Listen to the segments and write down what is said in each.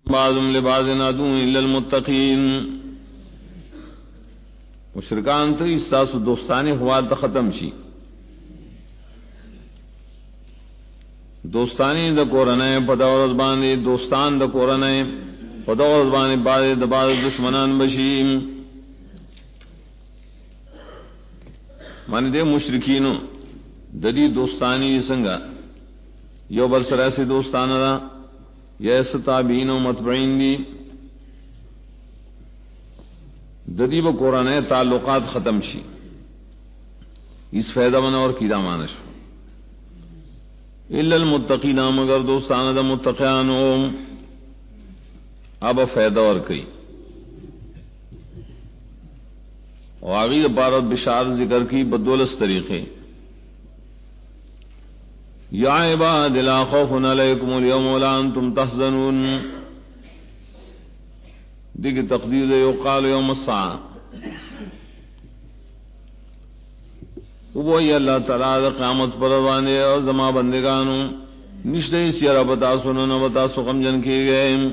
بعضهم لبعض عدو الا المتقین. مشرکان تو استاسو دوستانی حوال تا ختم شي. دوستانی دا قرآن پداورز باندې دوستان دا قرآن پداورز باندې بعض د بعض دشمنان بشي. معنی دے مشرکینو ددی دوستانی څنګه یو بل سره سي دوستانه دا یا ستابین و متبعین دی ددی با قرآن تعلقات ختم شي. اس فائدہ من اور کی دامانش الا المتقین مگر دوستانه دا متقیانو اب فائدہ اور کئی واغیر بارت بشار ذکر کی بدولس طریقے. یا عباد لا خوف علیکم اليوم ولا انتم تحزنون. دیکھ تقدیر یقال یوم الساعة. وہی اللہ تعالی قیامت پر وانے اور زما بندگانو نشتے سیرا بتا سنو نہ بتا سو غم کیے گئے.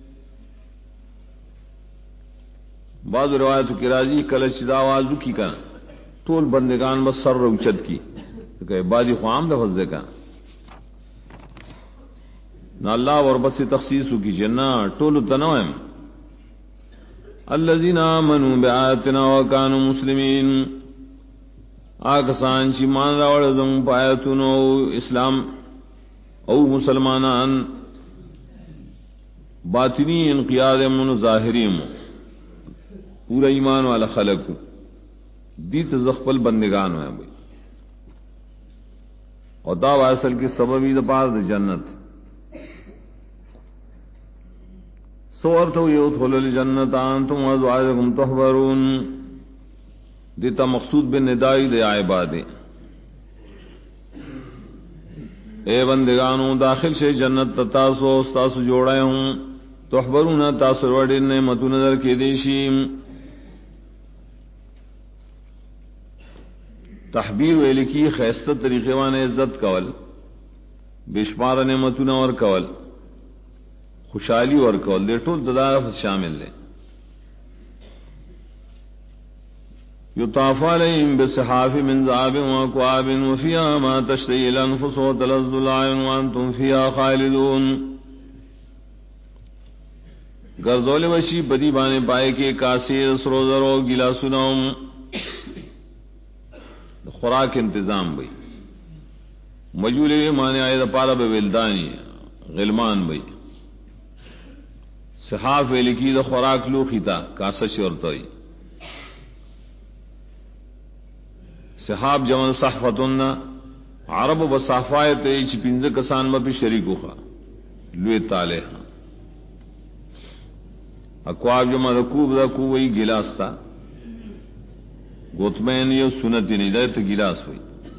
بعض روایت کی راضی کلچ داوازو کی کا طول بندگان بس سر روچت کی کہ بازی خوام لفظ دے کا نہ اللہ اور بس تخصیص کی جنا طول تنوم الذين آمنوا بآياتنا وكانوا مسلمين. آکسان چی مان راوڑ زم پایتونو اسلام او مسلمانان باطنی انقیاد من ظاہریم پورا ایمان والا خلق دیت زخپل بندگان ہیں بھائی. اور دا اصل کی سببی دا پار دا جنت سورتو یدخل الجنت انتم وازواجکم تحبرون. دیتا مقصود بن ندائی دے عبادے اے بندگانوں داخل سے جنت تاسو استاسو جوڑائے ہوں تحبرون تاسو وڑی نعمتو نظر کے دیشیم. تحبیر ویلی کی خیستہ طریقے وانے عزت کول بشمار نعمتون اور کول خوشحالی اور کول دے ٹول تدارف شامل لے. یطاف علیہم بصحاف من ذهب واکواب وفیہا ما تشتہی الانفس وتلذ الاعین وانتم فیہا خالدون. گردول وشی بدی بانے پائے کے کاسیر سروزرو گلا سناؤں خوراک انتظام بھئی مجولے مانے آئے دا پارا بے ولدانی غلمان بھئی. صحاف لکی دا خوراک لوخی تا کاسا شورتوئی. صحاب جمع صحفتن عرب و صحفایت ایچ پینز کسان با پی شریکو خوا لوی تالے ہاں. اکواب جمع دا کوب دا کوبئی گلاس تا گوتمین یو سنتی نہیں دے تو گلاس ہوئی.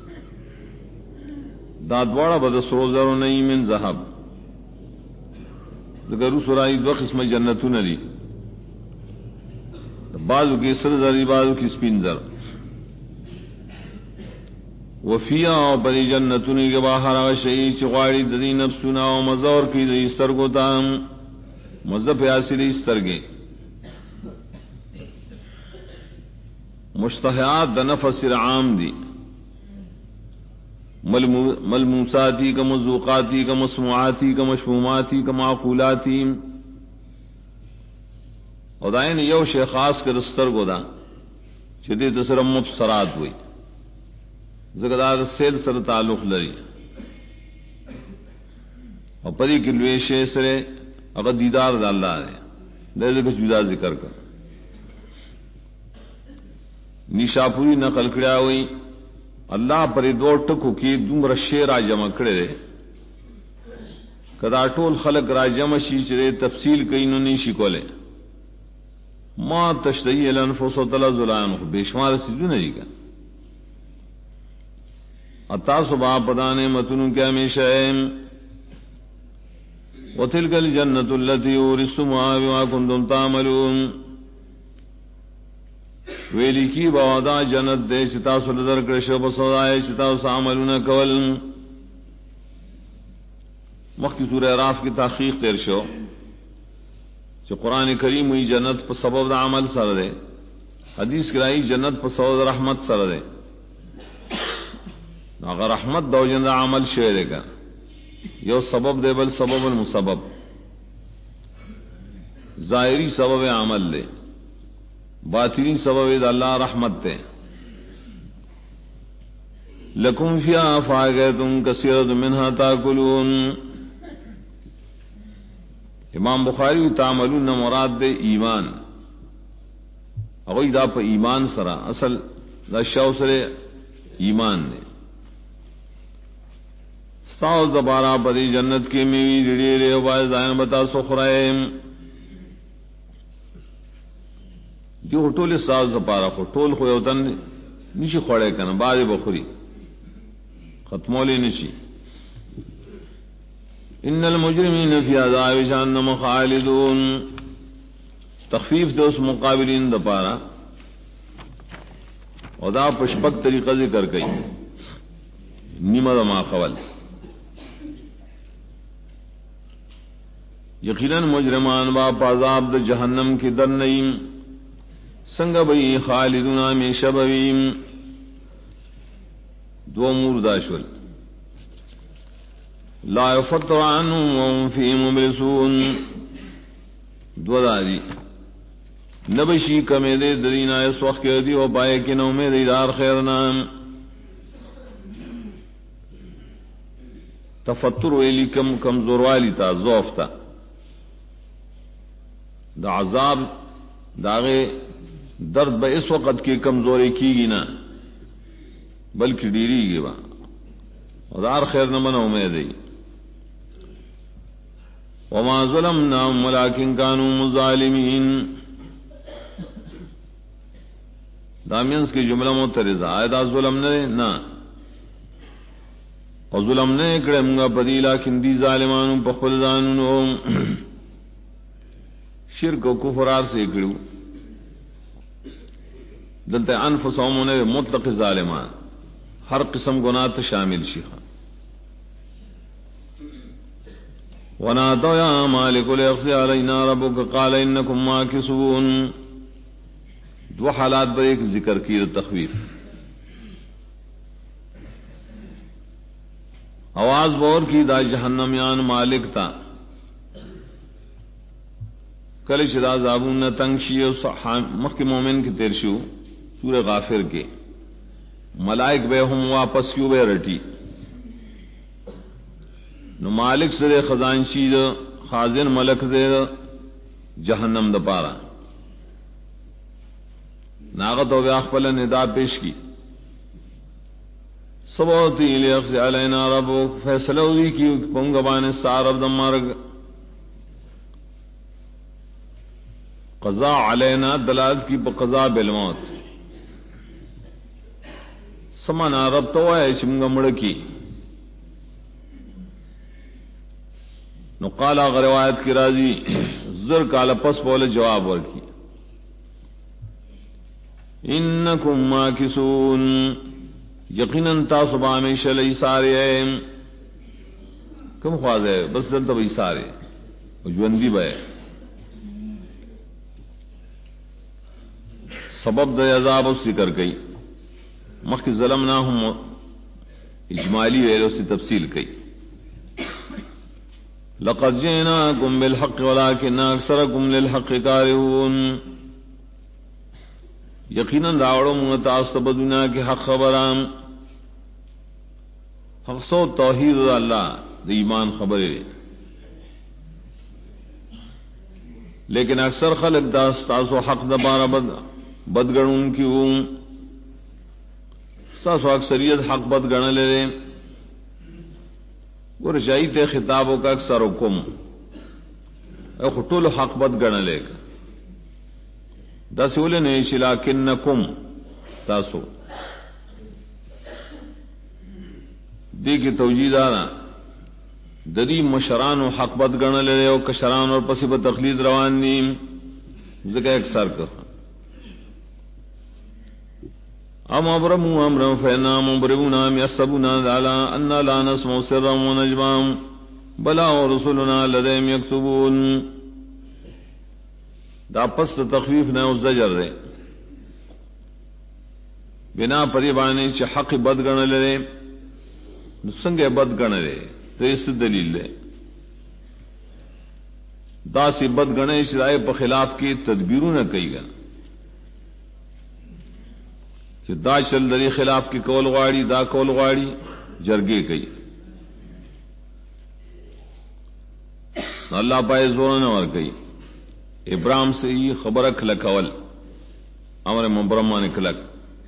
دادواڑا بد سروزر نہیں من ذهب ذکر سرائی دو قسم جنتوں نری بعضو کی سر زری بعضو کی سپین زر وفیا او پری جنتوں کے باہر شئی چغاڑی ددی نفسنا او مزور کی دی استرگو تام مزہ پیاسی دی استرگے مشتہیات دا نفس عام دی ملموساتی کا مذوقاتی کا مسموعاتی کا مشموماتی کا معقولاتی. اور دائن یو شے خاص کر استر کو دا چدی تسر مبصرات ہوئی زگدار سیل سر تعلق لری اور پری کلوے شے سرے اگر دیدار دا اللہ ہے دے کچھ جدا ذکر کر نیشاپوری نقل کڑا ہوئی اللہ پر دو ٹکو کی دمر شیر آ جمع کڑے رے کدا ٹول خلق را جمع شی چرے تفصیل کئی نو نیشی کولے ما تشتہی الانفس وتلذ الاعین بے شمار سیدو نہیں کا عطا صبح پدانے متنو کے ہمیشہ وتلک الجنۃ التی اورثتموها بما کنتم تعملون. ویلی کی بادا جنت دے چتا سلدر کرشو بسودائے چتا ساملون کول. مخ کی سورہ اعراف کی تحقیق تیر شو جو قرآن کریم ہوئی جنت پر سبب دا عمل سر دے، حدیث کرائی جنت پر سبب دا رحمت سر دے، اگر رحمت دو جن دا عمل شوئے دے گا یو سبب دے بل سبب المسبب، ظاہری سبب عمل دے، باطنی سبب دا اللہ رحمت دے۔ لکم فیہا فاکہۃ کثیرۃ منہا تاکلون، امام بخاری تعملون مراد دے ایمان، اگوی دا پا ایمان سرا اصل دا شاو سرے ایمان دے۔ ستاؤ زبارہ پدی جنت کی میوی ریڑی و باعث دائن بتا سخرائیم، جو ٹول ستاؤ زبارہ خو ٹول خو یوتن نیشی خوڑے کنا بعد بخوری ختمولی نشی۔ ان المجرمین فی عذاب جہنم خالدون، تخفیف دے اس مقابلین دا پارا اور دا پشپک طریقہ ذکر کئی نیمہ دا ماخول۔ یقیناً مجرمان باپ عذاب دا جہنم کی در نئیم، سنگ بئی خالدون ہمیشہ بویم، دو امور داشول، لا یفتر عنہم وهم فی مبلسون، دو دادی نبشی کمی دے درینا اس وقت کے دی و پائے کی نو میں دیدار خیرنا۔ تفتر ویلی کمزور والی تا ضعف تا دا عذاب داغے درد با اس وقت کی کمزوری کی گی نا بلکہ ڈیری گی با دار خیر نہ بنا امید ہے۔ وما ظلمناهم ولكن كانوا ظالمین، دامینس کی جملہ مترزہ آئے ظلم نہ اور ظلم نے کرمگا پدی لیکن دی ظالمانوں پخل دانوں شرک و کفرار سے کرو دلتے انفسهم نے مطلق ظالمان ہر قسم گناہ شامل شیخا۔ ونادوا یا مالک لیقضی علینا ربک قال انکم ماکثون، دو حالات پر ایک ذکر کی تخویف۔ آواز بور کی دا جہنمیان مالک تا کل شدا زابون تنگشی مخ مومن کی تیرشو سورہ غافر کے ملائک بے ہم واپس کیوں بے رٹی نو مالک سے خزانشی دا خازن ملک دے جہنم دا پارا ناغت و بیاخپل ندا پیش کی سبوتی لیقض علینا ربو، فیصلہ ہوئی کی پنگبان سارب دا مرگ، قضا علینا دلالت کی بقضا بالموت، سمانا رب تو ہے چمگا مڑکی۔ نو قال اگر روایت کی راضی زر کالا پس بولے جواب ورکی انکم ماکسون، یقیناً تاسو با ہمیشہ لئی سارے ہیں، کم خواز ہے بس دلتا بھئی سارے جوندی بھائی سبب دا عذاب اس ذکر گئی مخی ظلمناہم اجمالی ویلو سے تفصیل کی۔ لقد جئناکم بالحق ولكن اکثرکم للحق کارہون، یقیناً راوڑوں متاثر بدنا کے حق خبرام، حق سو توحید اللہ دی ایمان خبرے، لیکن اکثر خلق داستاسو حق دبارہ بدگڑوں کی ہوں، ساسو اکثریت حق بدگڑ لے رہے وہ رجائی تے خطابوں کا اکثر حکم خطول حق بدگڑ لے گا دسول نے شلا کنکم تاسو دی کی توجیدانا ددی مشران و حق بد گن لے رہے ہو کشران اور پسی ب تقلید روان نیم ذکر اکثر کا ام ابرمو امرم فینا مبرمونا یسبونا لالا انا لا نسمو سرم و نجمام بلا و رسولنا لدیم یکتبون، دا پس تخفیف نہ زجر دے بنا پریبانی چ حق بد گن لے سنگ بد گن لے تیس دلیل لے دا سی بد گنے شرائع پر خلاف کی تدبیروں نہ کئی گا دا چل دری خلاف کی کول غاڑی دا کول غاڑی جرگے کئی اللہ پائے زور نہ اور گئی ابراہیم سے یہ خبر کھلک اول امر مبرما نے کھلک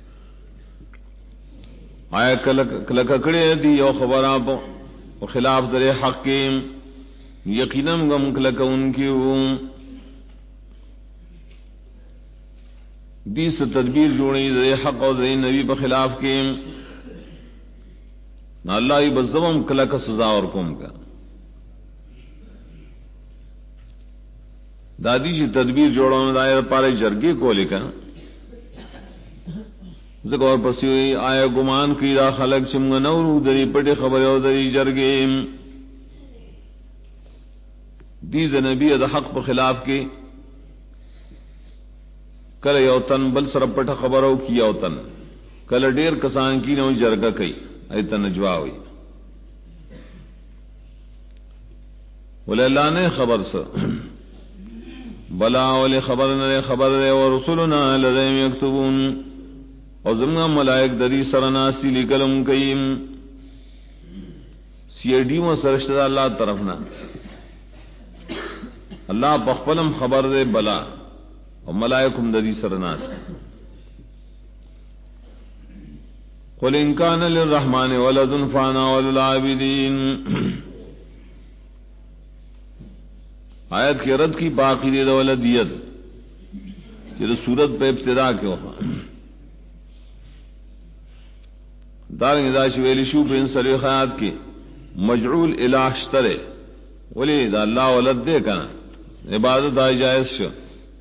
آیا کلک کڑے دی یو خبر آپ خلاف در حق کے یقیناً غم کلک ان کی دی سے تدبیر جوڑی در حق اور در نبی پر خلاف کے نہ اللہ بزم کلک سزا اور قوم کا دادی جی تدبیر جوڑوں دائر پارے جرگے کو لے کر زکور پسی ہوئی آیا گمان کی دا خلق چمگ نورو دری پٹے خبر او دری جرگے دید نبی دا حق پر خلاف کے کل یوتن بل سر پٹا خبر او کی یوتن کل ڈیر کسان کی نو جرگا کئی ایتا نجوا ہوئی بولے اللہ نے خبر سا بلا ولی خبر نہ خبر دے اور رسولنا لدیم یکتبون اور زمنا ملائک دری سرناسی لکلم کئیم سی ڈی و سرشتہ اللہ طرفنا اللہ پخپلم خبر دے بلا اور ملائکم دری سرناس قل ان کان للرحمن ولد فانا وللعابدین آیت کے رد کی باقی دے ولدیت یہ صورت پہ ابتدا کیوں دارنگ داش ویلی شو پہ ان سلیخات کی مجعول الاشترے ولی دا اللہ ولد دے کنا عبادت دا جائز شو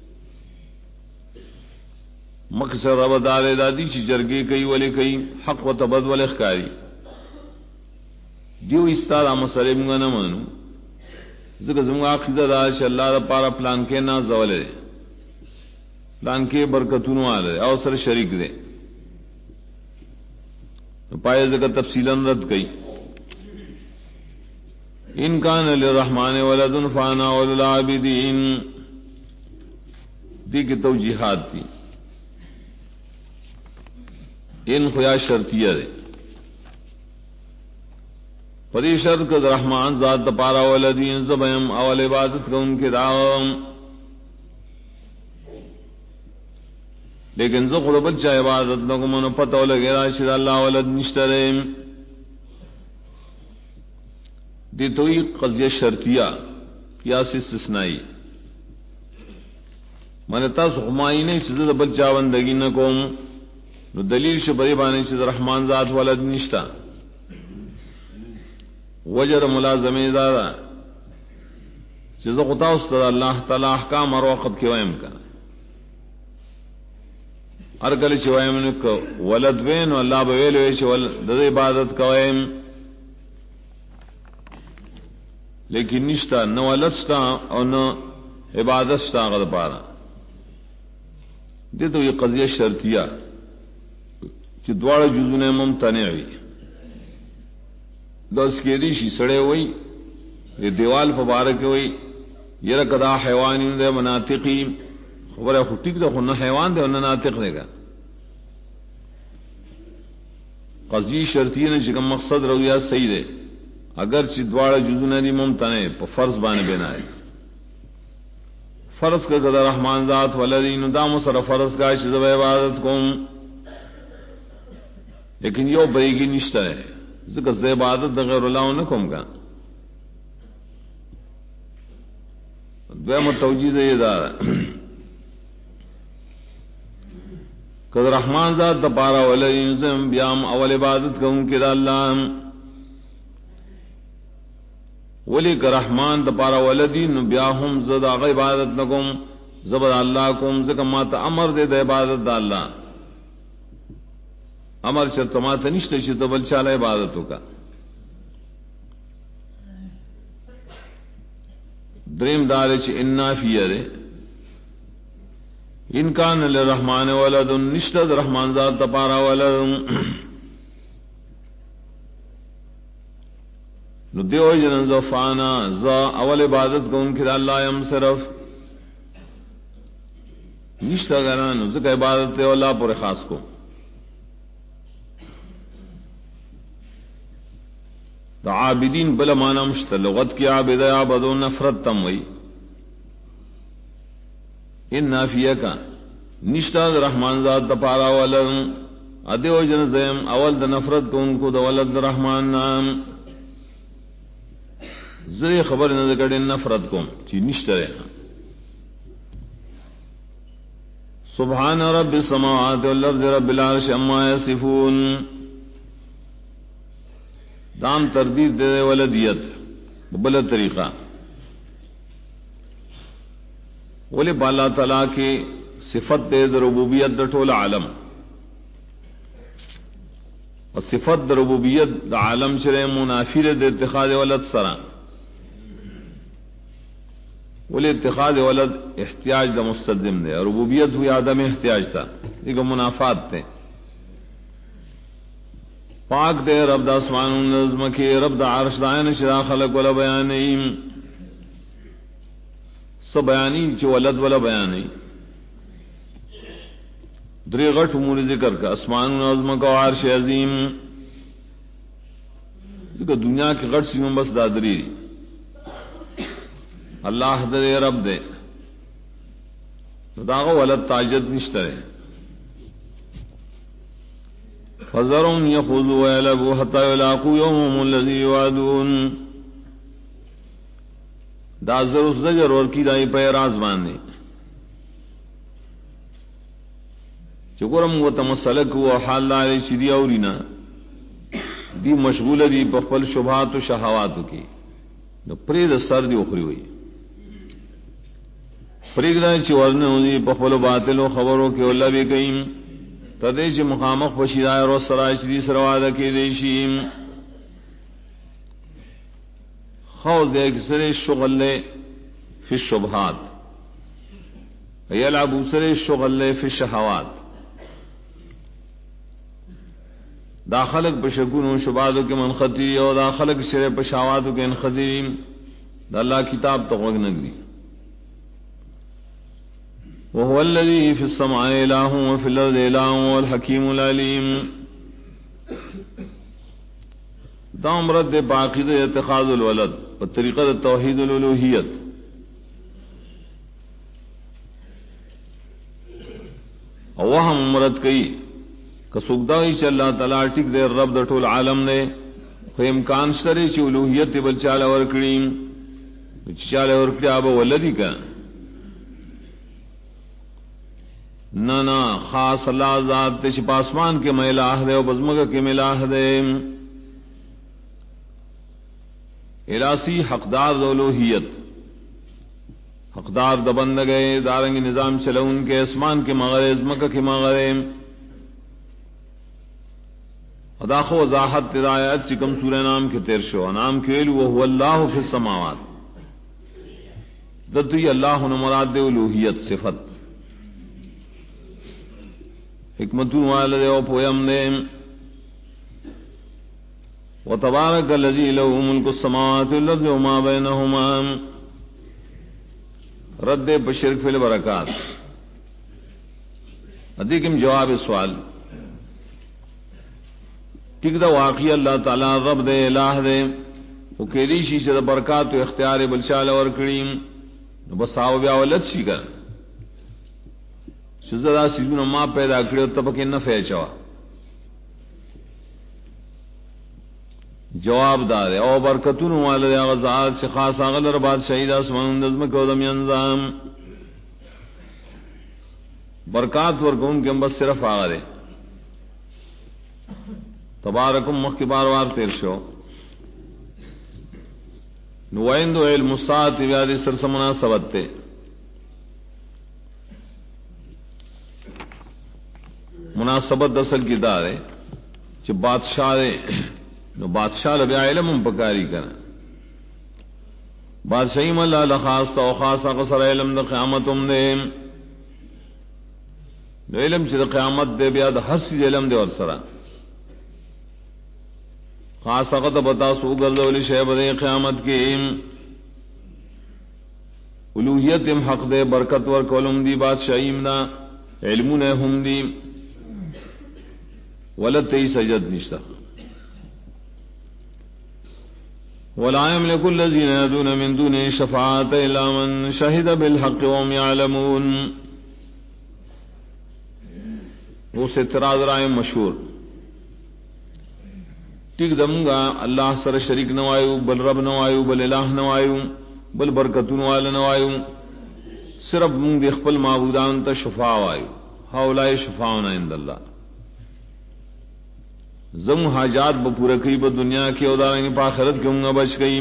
مقصر رب دارے دادی چی جرگی کئی ولی کئی حق و تبد ولی اخکاری دیو استاد مسلم گا نمانو ذکر زمگا عقیدہ دا چی اللہ دا پارا پلان کے نا زولے پلان کے برکتونو آلے او سر شریک دے پائے ذکر تفصیلا رد گئی ان کان للرحمن ولد فانا وللعابدین دی کی توجیحات تھی ان خیا شرطیہ دے پری شرط کا رحمان ذات پارا ولدین زبیم اول عبادت کا ان کے دعوام لیکن زخر بچہ عبادت نہ کو من پتہ لگے راشد اللہ ولد نشترے دی توئی قضیہ شرطیہ قیاس استثنائی من تاس خمائی نہیں چیز بچہ بندگی نہ کو نو دلیل شبری بانے چیز رحمان ذات ولد نشتا وجر ملازمی دارا چیز قطع استد اللہ تعالی احکام اور وقت کے ویم کا ارگل چوائم نے ولد وین اللہ بویل ویچ ولد عبادت کوائم لیکن نشتا نہ ولد ستا اور نہ عبادت ستا غد پارا دے تو یہ قضیہ شرطیہ کہ دوار جزو نے ممتنع ہوئی دس کے دیشی سڑے ہوئی یہ دیوال فبارک ہوئی یہ رکدا حیوان دے مناطقی خبر ہے ٹھیک تو نہ حیوان دے نہ ناطق دے گا قضیہ شرطیہ نے چکم مقصد رویا صحیح دے اگر چدواڑ جزو نے ممتنع فرض بانے بنا ہے فرض کا قدر رحمان ذات والذین دام سر فرض کا شذب عبادت کم لیکن یو بریگی نشتا ہے ذکر سے عبادت غیر اللہ نہ کم کا دویم توجیہ یہ دار قدر رحمان ذات پارا والذین بیام اول عبادت کم کے اللہ ولی کہ رحمان دپارا ولدین بیاہم زدا عبادت نکم زبر اللہ کم ذکر ماتا امر دے دا عبادت دا اللہ امر شرط ماتا نشتے شرط بل چالا عبادتو کا دریم دارے چھ انا فیہ دے ان کان للرحمن ولد نشتد رحمان ذات تپارا ولد نو دیو جن زفانا ذا اول عبادت کو ان کی اللہ یم صرف نشتہ گران ذکر عبادت اللہ پر خاص کو دا عابدین بلا مانا مشتہ لغت کی عابد عابدو نفرت تم وئی ان نافیہ کا نشتہ رحمان ذات دپارا ولد ادیو جن زیم اول دا نفرت کو ان کو دا ولد رحمان نام زری خبر نہ کڑے نفرت کو چی نشتہ رہا سبحان رب السماوات والارض رب العرش عما یصفون دام تردید دے ولدیت بلا طریقہ ولی بالا تعالیٰ کی صفت دے ربوبیت دا ٹول عالم اور صفت دا ربوبیت دا عالم شرع منافر دے اتخاذ ولد سرا ولی اتخاذ ولد احتیاج دا مستلزم دے اور ربوبیت ہوئی آدم احتیاج تھا ایک منافات تھے پاک دے رب دا اسمان نظم کے رب دا عرش دائن شرا خلق ولا بیانیم سب بیانی چو ولد ولا بیانی دری غٹ امور ذکر کا اسمان نظم کا عرش عظیم دنیا کے غٹ سیوں بس دادری اللہ دے رب دے داغو ولد تاجد نشترے فذرهم يخوضوا ويلعبوا حتى يلاقوا يومهم الذي يوعدون دا زر زجر اور کی دائی پہ راز باندھے چکرم و تمسلک و حال لائے شدی اورینا دی مشغول دی پخپل شبہات و شہوات کی نو پرید سر دی اخری ہوئی پرید دائی چی ورن ہوئی پخپل باطل و خبروں کے اللہ بھی کئیم تدیش مقامق بشیدائے رو سرائے شدی سروادہ کی دیشیم خوض ایک سر شغل فی الشبہات یلعبو سر شغل فی الشہوات داخلق بشکون و شبہاتوں کے منخطی اور داخلق شرع پشاواتوں کے انخطیم دا اللہ کتاب تقوی نگری وهو الذي في السماء إله وفي الأرض إله والحكيم العليم دام رد باقید اتخاذ الولد بطریقہ توحید الالوہیت اور وہ ہم مرد کئی کسوکدائی چ اللہ تعالیٰ ٹک دے رب دا ٹول عالم نے خو امکان شترے چی الوہیت بل چالا ورکڑیم چالا ورکڑی آبا ولدی کا نانا خاص اللہ ذات تے چھ پاسمان کے میں الہ دے و بزمگہ کے میں الہ دے الاسی حقدار دولوہیت حقدار دبند گئے دارنگی نظام چلون کے اسمان کے مغرے ازمکہ کے مغرے اداخ و وضاحت تدایت چکم سورہ نام کے تیر شو نام کیلو وہو اللہ فی السماوات ددوی اللہ نمراد دے الوہیت صفت حکمتون والدے و پویم دے وتبارک الذی له ملک السماوات والارض وما بینہما رد بشرک فی البرکات ادیکم جواب سوال ٹک دا واقعی اللہ تعالی رب دے الہ دے او کیلی شی چھ برکات و اختیار بلشال اور کریم بس آو بیا ولد شی کر شزدا سیدون ما پیدا کرے تبکہ نفع چوا جواب دار او برکتون والد غزات سے خاص اغلر بعد شہید اسمان نظم کو دم انظام برکات ورکون کے بس صرف آگے تبارکم مخ کی بار وار تیر شو نوائند علم الساعت بیادی سرسمنا سبتے مناسبت اصل کی دار ہے کہ بادشاہ نو بادشاہ لبیا علم پکاری کرنا بادشاہی ملا لخاص تو خاصا قصر علم دا قیامتم دے نو علم چې د قیامت دے بیا د هر څه علم دی ور سره خاص هغه ته بتا سو ګرځول شی به قیامت کې الوهیت هم حق دے برکت ور کولم دی بادشاہیم نا علمونه هم دی ولته سجد نشتا ولا يملك الذين يدعون من دونه شفاعة إلا من شهد بالحق وهم يعلمون وہ سے اعتراض رائے مشہور ٹھیک دمگا اللہ سر شریک نوایو بل رب نوایو بل الہ نوایو بل برکتون والا نوایو صرف منگ دی خپل معبودان تا شفاع وایو هؤلاء شفاعون عند اللہ زم حاجات بپورا کئی با دنیا کی ادارنگی پا آخرت کی انگا بچ گئی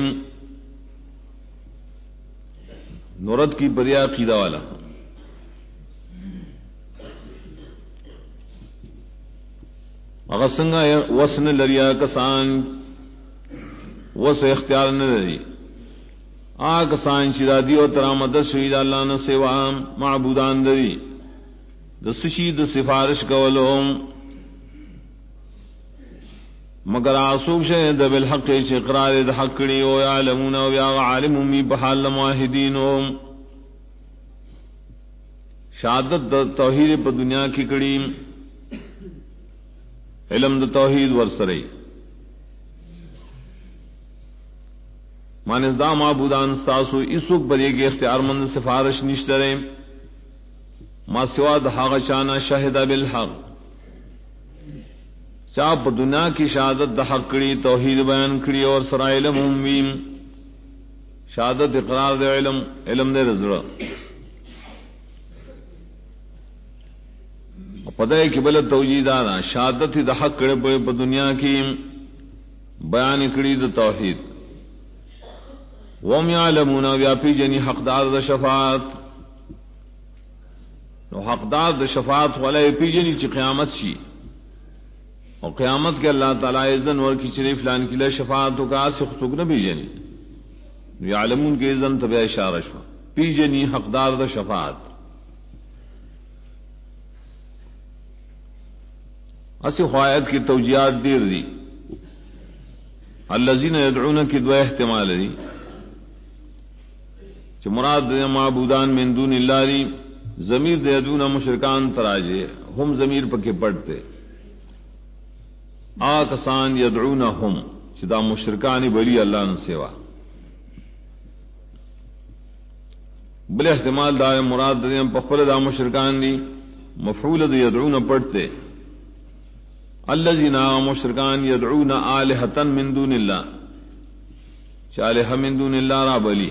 نورت کی بدیا عقیدہ والا اغسنگا وسن لریا کسان وس اختیار نہ لری آ کسان شدادی و ترامت شہید اللہ نہ سوا معبودان دری دسشی د سفارش کولهم مگر آسوک شہد بالحق اقرار د حق کڑی و یعلمون و یا عالم می بحال معاہدین شہادت توحید پا دنیا کی کڑی علم د توحید ورسرئی مانس دا معبودان ساسو اسوک بری کے اختیار مند سفارش نشترے ما سوا د حق چانا شہد بالحق چاپ دنیا کی شہادت د حق کڑی توحید بیان کڑی اور سرا علم امیم شہادت اقرار دے علم دے رزڑا پدے کی بل توجیدانا شہادت د حق کڑے پہ دنیا کی بیان کڑی د توحید وهم يعلمون ویاپی جنی حقدار د شفاعت نو حقدار د شفاعت والے پی جنی چی قیامت شی اور قیامت کے اللہ تعالی اذن ور کی شریف لان کی لے شفاعت کا سے خصوص نہ بھی جنی یعلمون کے اذن تبع اشارہ شو پی جنی حقدار د شفاعت اسی خواہد کی توجیہات دیر دی الذین یدعون کی دو احتمال دی کہ مراد معبودان من دون اللہ دی ضمیر دے یدعون مشرکان تراجے ہم ضمیر پکے پڑھتے آکسان یدعونہم چدا مشرکانی بلی اللہ نے سوا بل احتمال دار مراد دے پخپل دا مشرکان دی مفعول دے یدعون پڑھتے الذین مشرکان یدعون آلہتا من دون اللہ چالہ من دون اللہ را بلی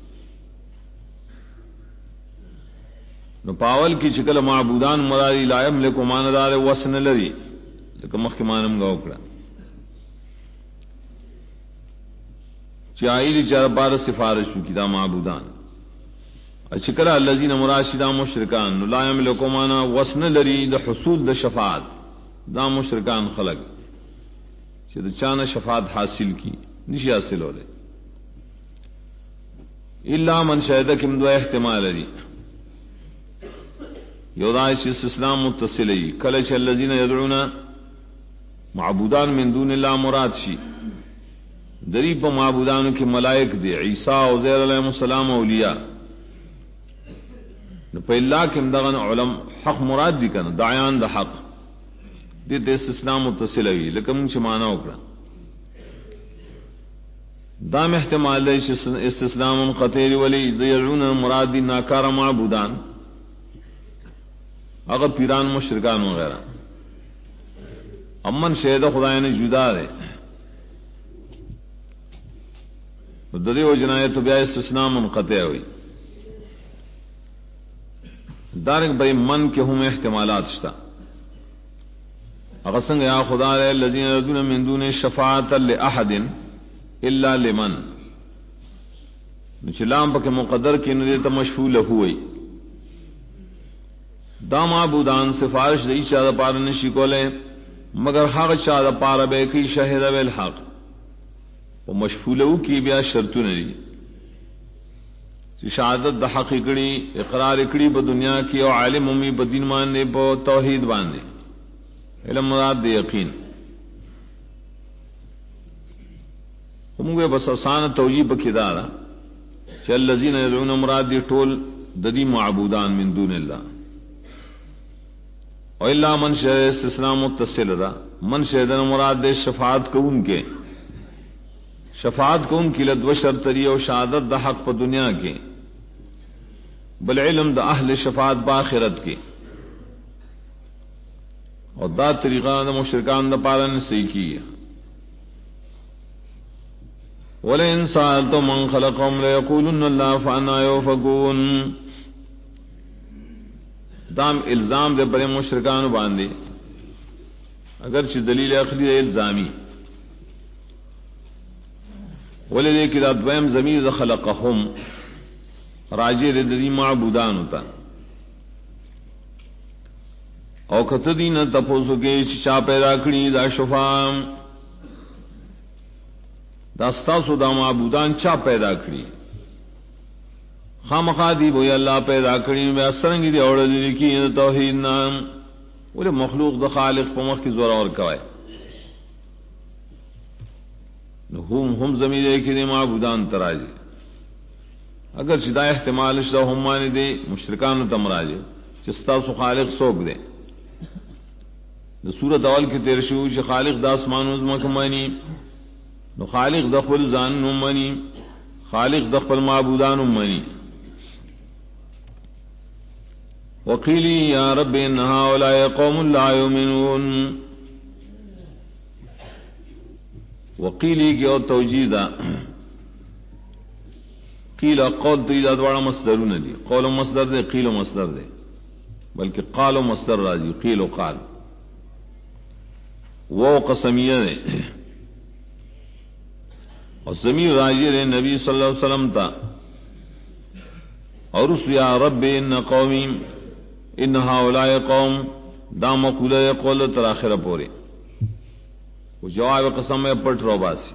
نو پاول کی شکل معبودان مرادی لا یملک ماندار وسن لری لیکن مخکمانم گا اکڑا چاہیلی چار بار سفارشو کی دا معبودان شکل الذین مراشدہ مشرکان نو لا یملک مانا وسن لری دا حصول دا شفاعت دا مشرکان خلق چھ دا چانا شفاعت حاصل کی نشی حاصل ہو دے الا من شہدکم دو احتمال لری یودائش اسلام متصلی کلچ الذین یدعون معبودان من دون اللہ مراد شی دری پا معبودان کی ملائک دے عیسیٰ عزیر علیہ السلام اولیاء پا اللہ کم دغن علم حق مراد دی کنا دعیان دا حق دیتے اسلام متصلی لکم چمانا اکڑا دام احتمال دے استسلام قطیر ولی یدعون مراد دی ناکار معبودان اگر پیران مشرکان وغیرہ امن شہد خدا نے جدا دے ددی و جنایت تو بیا استثناء منقطع ہوئی دارک بھائی من کے ہوں احتمالات شتا اگر سنگ یا خدا رے الذین یدعون من دون شفاعت لاحد الا لمن چلام پک مقدر کی ندیتا مشفول ہوئی دا معبودان سفارش دی چا دا پار نشی کولے مگر حق چا دا پار بے کی شہد بالحق و مشفولو کی بیا شرطو ندی شہادت دا حق اکڑی اقرار اکڑی با دنیا کی او عالم امی با دین ماننے با توحید باندے علم مراد دے یقین ہمگے بس آسان توجیہ پکی دارا چا الذین یدعون مراد دی ٹول ددی معبودان من دون اللہ و الا من شہد استثناء متصل دا من شہدن مراد دے شفاعت کو ان کے شفاعت کو ان کی لد و شرطری و شہادت دا حق پا دنیا کے بل علم دا اہل شفاعت باخرت کے اور دا طریقہ دا مشرکان دا پالن سیکھی ہے وَلَئِن سَأَلْتَهُم مَّن خَلَقَهُمْ لَيَقُولُنَّ اللَّهُ فَأَنَّىٰ يُؤْفَكُونَ دام الزام دے بڑے مشرکان باندے اگرچہ دلیل عقلی الزامی ولدے کی رات دویم ضمیر خلقہم راجع ردی معبودان ہوتا او کتدین تپوسو کے چا پیدا کری دا شفام داستاسو دا معبودان چا پیدا کری خامخا دی بوئی اللہ پیدا کری بے اثرنگی دی اوڑا دی کی توحید نام بولے مخلوق دا خالق پمخ کی زور اور کوئے ہم زمین ایک دی معبودان تراجی اگر چدا احتمال شدہ ہم مانی دے مشرکان تمراجی چستاسو خالق سوک دے سورت اول کی تیرشو چی خالق دا اسمان عظمک مانی نو خالق دخل زان منی خالق دخل معبودان منی وقیلی یا رب ان هؤلاء قوم لا یؤمنون وقیلی کی اور توجیدہ قیل قول تو اذا دوڑا مصدرون دی قول و مصدر دے قیل و مصدر دے بلکہ قال و مصدر راجی قیل و قال وہ قسمیہ دے اور ضمیر راجع ہے نبی صلی اللہ علیہ وسلم تا اور اس یا رب ان قومی ان هؤلاء قوم دا مقولہ قول تراخر پورے وہ جواب قسم ہے پٹ رو باسی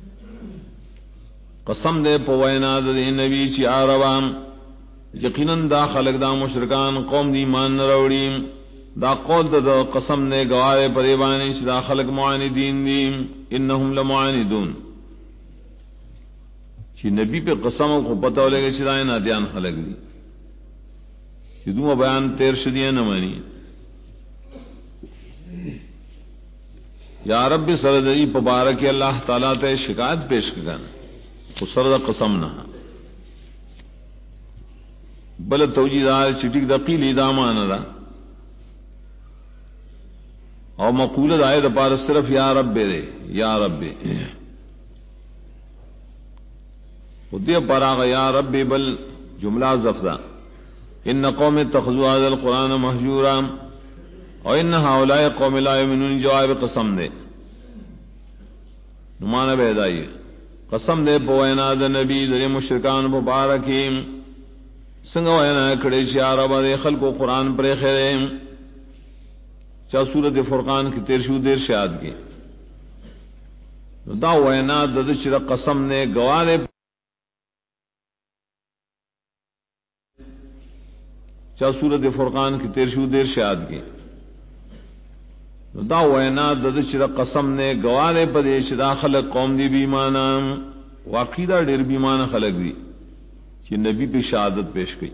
قسم دے پوینا دے نبی چی عربام یقیناً دا خلق دا مشرکان قوم دی مان نروڑی دا قول دا قسم دے گوارے پریبانی چی دا خلق معاندین دی انہم لمعاندون چی نبی پہ قسم کو پتہ ہو لے گا چرائے نادیان خلق دی چی دوں بیان تیر شدیاں نمانی یا رب سردی پبارک اللہ تعالیٰ تے شکایت پیش کرنا تو سرد قسم نہ بل توجیدار چٹک دا قیلی دا مانا دا اور مقولت آئے دا پار صرف یا رب دے یا رب خودی پراغ یا رب بل جملہ زفدہ ان قوم اتخذوا هذا القرآن مہجورا اور ان هؤلاء قوم لا یؤمنون جواب قسم دے نمانا بیدائی قسم دے پوینا دا نبی در مشرکان مبارکیم سنگا وینا کڑے چی عربا دے خلق و قرآن پر خیرے چا سورت فرقان کی تیرشو دیر شاد کی دا وینا دا چرا قسم نے گوانے چا سورت فرقان کی تیرشو دیر شاد کی دا وینا دد چرا قسم نے گوانے پدے چدا خلق قوم دی بیمانا واقعی دا ڈیر بیمانا خلق دی چی نبی پہ شہادت پیش کی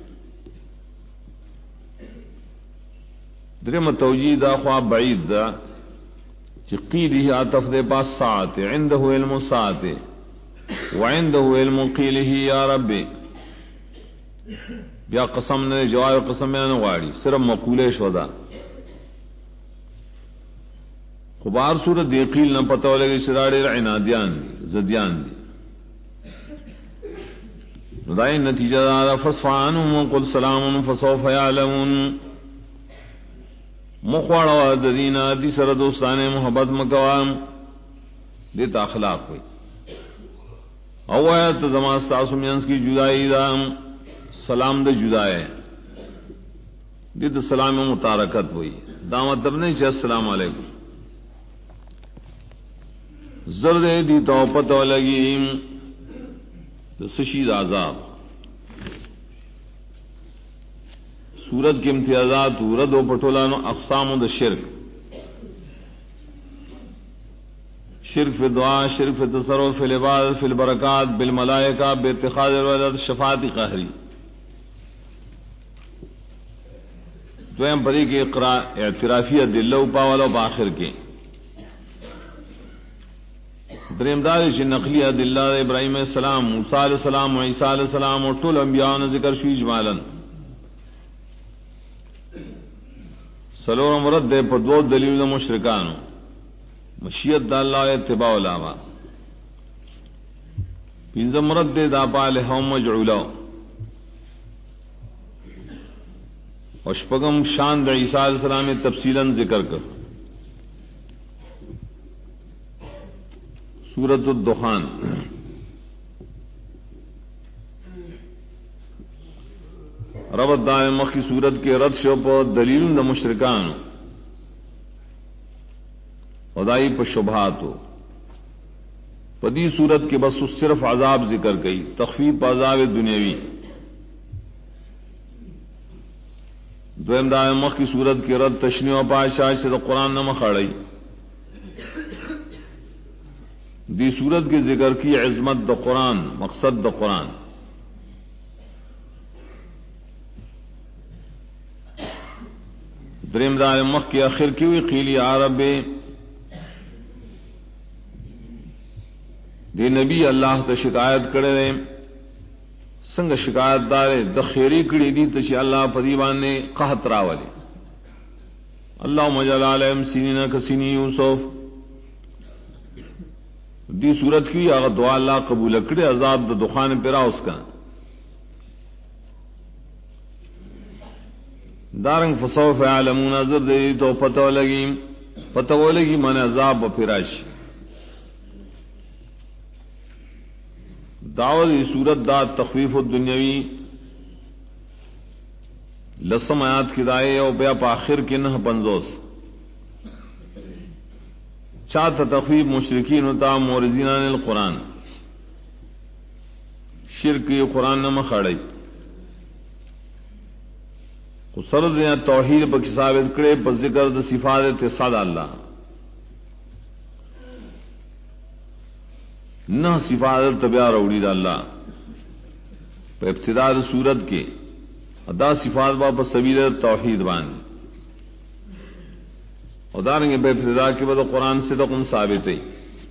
درم توجیہ دا خواب بعید دا چی قیلی عطف دے پاس ساعت عندہ علم ساعت وعندہ علم قیلی یا رب بیا قسم نے جواب قسم یا نواڑی صرف مقولے شودا خبار صورت دیقیل نہ پتہ ہو لگے شراڑے عنادیان دی زدیان دی ندائی نتیجہ دارا فصفعنهم وقل سلام فسوف یعلمون مخواڑا ددینا دی سر دوستان محبت مکوام دیتا اخلاق ہوئی اوایت زمان ستاسمینس کی جدائی دا سلام دا جدائے دیتا سلام متارکت ہوئی دامت تب نہیں چاہے السلام علیکم زرد دی توپت لگی تو سشید عذاب سورت کے امتیازات رد و پٹولانو اقسام د شرک، شرک فی دعا، شرک فی تصرف، فی العبادت، فی البرکات، بالملائکہ، باتخاذ الولد، شفاعت قہری. دویم پری کے اقرا اعترافی دلو پاولو بآخر کے دریم دار چ نقلی دلہ ابراہیم علیہ السلام، موسیٰ علیہ السلام، عیسیٰ علیہ السلام اور طول انبیاء نے ذکر شو اجمالا. سلورم رد دے پر دو دلیل مشرکانو، مشیت دا اللہ اتباع علامہ. پینزم رد دے دا پا لہم مجعولو، وشپگم شان دا عیسیٰ علیہ السلام تفصیلا ذکر کر. سورۃ الدخان ربط دائم مخ کی صورت کے رد شپ دلیل دا مشرکان خدائی پر شبہات ہو. پدی صورت کے بس صرف عذاب ذکر گئی، تخفیف عذاب دنیاوی. دویم دائم مخ کی صورت کے رد تشنیع و پاشاش سے قرآن نہ مخاڑی. دی صورت کے ذکر کی عظمت دا قرآن، مقصد دا قرآن. دریم دار مخ کی آخر کی ہوئی قیلی عرب دی نبی اللہ تا شکایت کرے رہے سنگ شکایت دارے دا خیری کڑی دی تشی اللہ پدیوان نے قحط راولے. اللہ مجل علیہم سینینا کسینی یوسف. دی صورت کی اگر دعا اللہ قبول کرے عذاب دا دخان پیرا اس کا دارنگ فسوف یعلمون نظر دے تو پتہ لگی من عذاب و پراش. دعوت دی صورت دا تخفیف الدنیاوی لسم آیات کی دائے او بیا پا آخر کے نہ پنزوس چاہتا تخفیف مشرکین ہوتا مورزین عن القرآن، شرک یہ قرآن نہ مخاڑی. سرد یا توحید پر ثابت کرے پر ذکر د صفات اتصال اللہ نہ صفات طبیع روڑی دا اللہ پہ ابتداء صورت کے ادا صفات با پر سبیل توحید بان اداریں بے ابتداء کے بعد قرآن سے تقم ثابت ہے.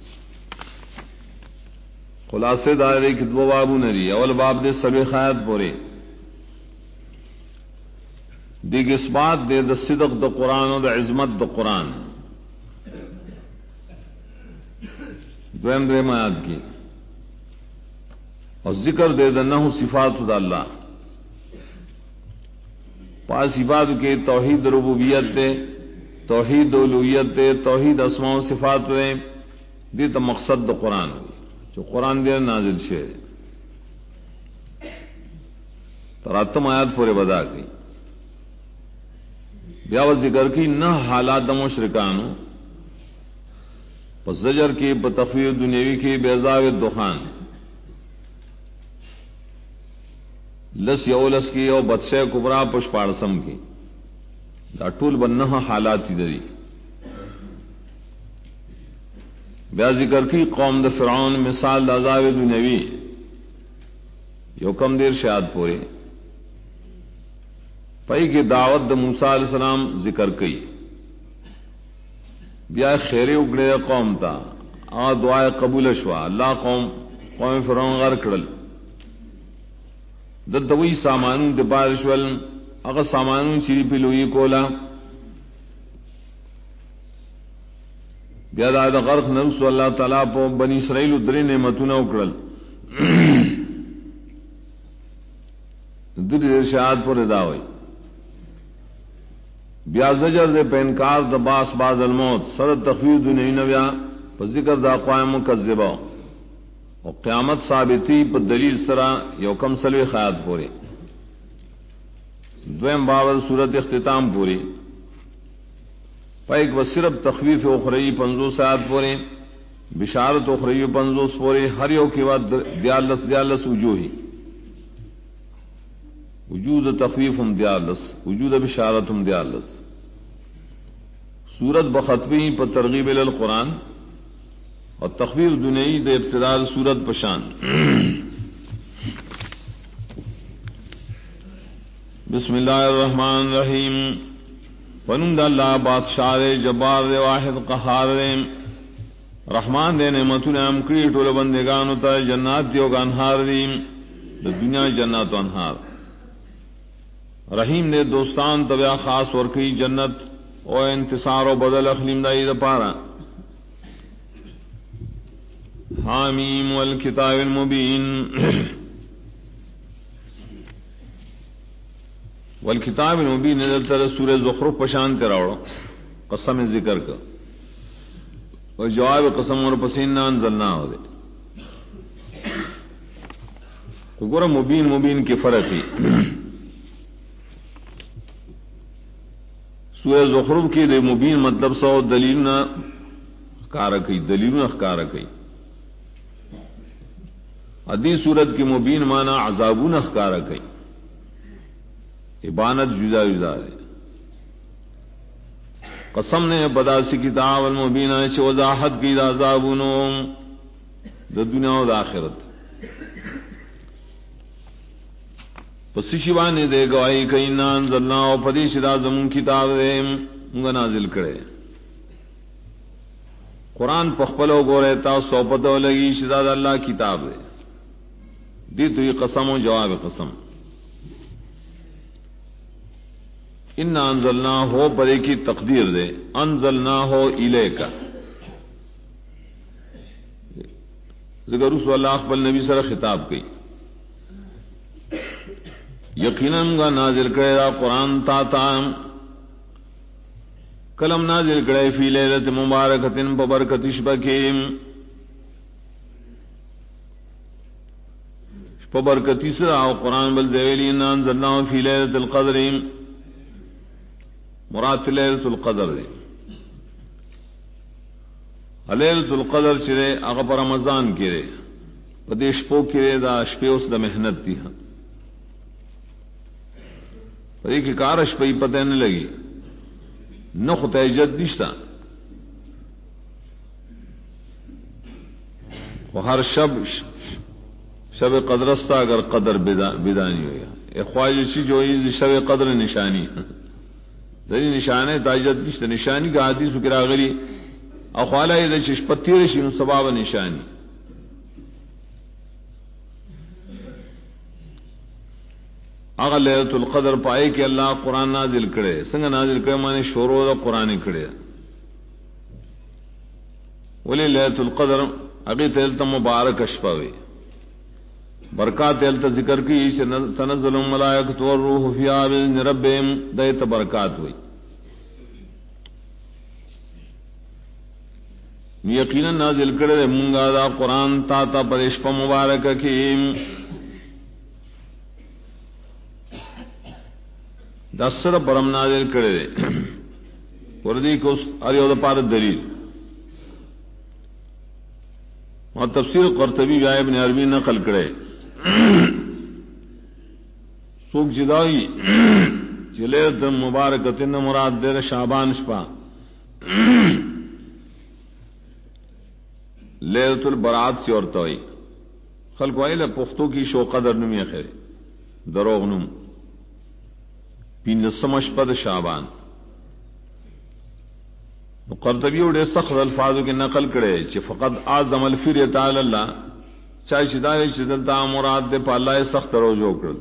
خلاصے دائرے کی دو بابو نری اول باب دے سبی خیات پورے دیگ اس بات دے دا صدق دا قرآن و دا عظمت دا قرآن. دویم درم آیات کی اور ذکر دے دا نحو صفات دا اللہ پاس صفات کے توحید ربوبیت دے، توحید الوہیت دے، توحید اسماء و صفات دے. دی تا مقصد دا قرآن جو قرآن دے نازل شے تراتم آیات پورے بدا گئی. بیا و ذکر کی نہ حالات دا مشرکانو پس زجر کی بتخفیف دنیاوی کی بیضاو الدخان لس یولس کی او بدسے کبرا پشپارسم کی دا ټول بنہ حالات دری. بیا ذکر کی قوم دا فرعون مثال دا عذاب دنیاوی یو کم دیر شاد پورے پئی کی دعوت دا موسیٰ علیہ السلام ذکر کی. بیا خیرے اگڑے قوم تا آ دعائے قبول شوا اللہ قوم فرعون غر کڑل دوی سامانون دے بارشول اگر سامانون چیری پی لوئی کولا بیا دا غرق نرسو اللہ تعالیٰ پا بنی اسرائیل دری نعمتون اکڑل دری ارشاد پر ادا ہوئی. بیا زجر دے پہ انکار دا باس بعد الموت سر تخفیف دنیا نویا پا ذکر دا قائم مکذبہ اور قیامت ثابتی پا دلیل سرا یو کم سلوی خیات پوری. دویم باور صورت اختتام پوری پا ایک و صرف تخفیف اخرئی 50 آیات پوری، بشارت اخرئی 50 پوری، ہر یو کی بعد دیالس وجوہی وجود تخفیف ہم دیالس، وجود بشارت ہم دیالس. سورت بختمی پر ترغیب القرآن اور تخفیف دنیای دے ابتداء سورت پشان. بسم اللہ الرحمن الرحیم. ونند اللہ بادشاہ جبار واحد قہار رحمان دے نعمتوں نام کری ٹول بندگانو تا جنات دیو کا انہار دی دنیا جنات و انہار. رحیم نے دوستان طبع خاص ورکی جنت او انتصار و بدل اخلیم دائی دا پارا. حامیم والکتاب المبین. والکتاب المبین نزلتا سورہ زخرف پشان تراؤڑا قسم ذکر کا اور جواب قسم اور پسینہ انزلنا ہو دے. تو گورا مبین مبین کی فرق ہی. سورہ زخرف کی دے مبین مطلب سو دلیل نہ اخکارکی، دلیل نہ اخکارکی. حدیث صورت کی مبین مانا عذابون اخکارکی، ابانت جدا جدا ہے. قسم نے بداسی کتاب المبین چ وضاحت کی عذابون دا دنیا و دا آخرت. پس شیوان نے دے گواہی کہ انا انزلنا و پدی شدا زمون کتاب دے منگا نازل کرے. قرآن پخپلو گو رہتا سو پتو لگی شدا دا اللہ کتاب دے دی تو یہ قسم و جواب قسم. انا انزلنا ہو پدے کی تقدیر دے انزلنا ہو الیکا ذکر رسول اللہ اقبل نبی سر خطاب کی. یقیناً گا نازل کرے دا قرآن تا کلم نازل کرے فی لیلت مبارکت ببرکت شبکیم ببرکتی سرا قرآن بل دیویلی انا انزلنا فی لیلت القدر مراد لیلت القدر دے. لیلت القدر چرے اغا پر رمضان کرے پدیش پو کرے دا شپے اس دا محنت دی. ایک کارش پہ پتہ نہیں لگی نہ خطیجت نشتا وہ ہر شب قدرستا اگر قدر بدانی ہویا ایک خواہش چیز ہوئی شب قدر نشانی دری نشانے تاجت نشتا نشانی کا حدیث وکرا غلی اخوالا یہ چشپتی رشی سباب نشانی. اگر لیلت القدر پائے کہ اللہ قرآن نازل کرے سنگ نازل کرے مانے شورو دا قرآن کرے ولی لیلت القدر اگی تیلتا مبارک اشپاوی برکات تیلتا ذکر کی تنزل الملائکت والروح فیہا بإذن ربہم دیتا برکات ہوئی. یقینا نازل کرے منگا دا قرآن تا پرشپا مبارک کی دسر برم نازل کرے وردی کو اریو دا پار دلیل اور تفسیر قرطبی ابن عربی نقل کرے سوک جدائی چلے دم مبارکتن مراد دیر شعبان شپا لیلت البرات سے اور توئی خلق وائل پختوں کی شو قدر نمی خیر دروغ نم پین سمش پد شعبان. قرطبی اڑے سخت الفاظوں کے نقل کرے چھ فقط اعظم الفریت علی اللہ چاہے شدائے شدلتا مراد دے پا اللہ سخت روجو کرد.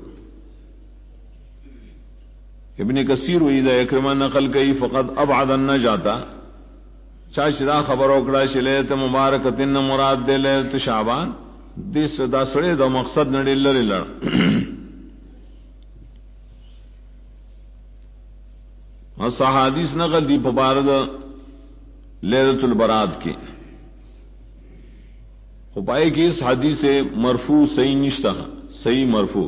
ابن کثیر ہوئی دا اکرمہ نقل کئی فقط ابعد النجاتا چاہے شدا خبر اکڑا شلیت مبارکتن مراد دے لیت شعبان دیس دا سڑے دا مقصد نڑی لڑی لڑ. حدیث نقل دی پبارد لیلت البرات کی خپائے کی اس حدیث سے مرفوع صحیح نشتہ صحیح مرفوع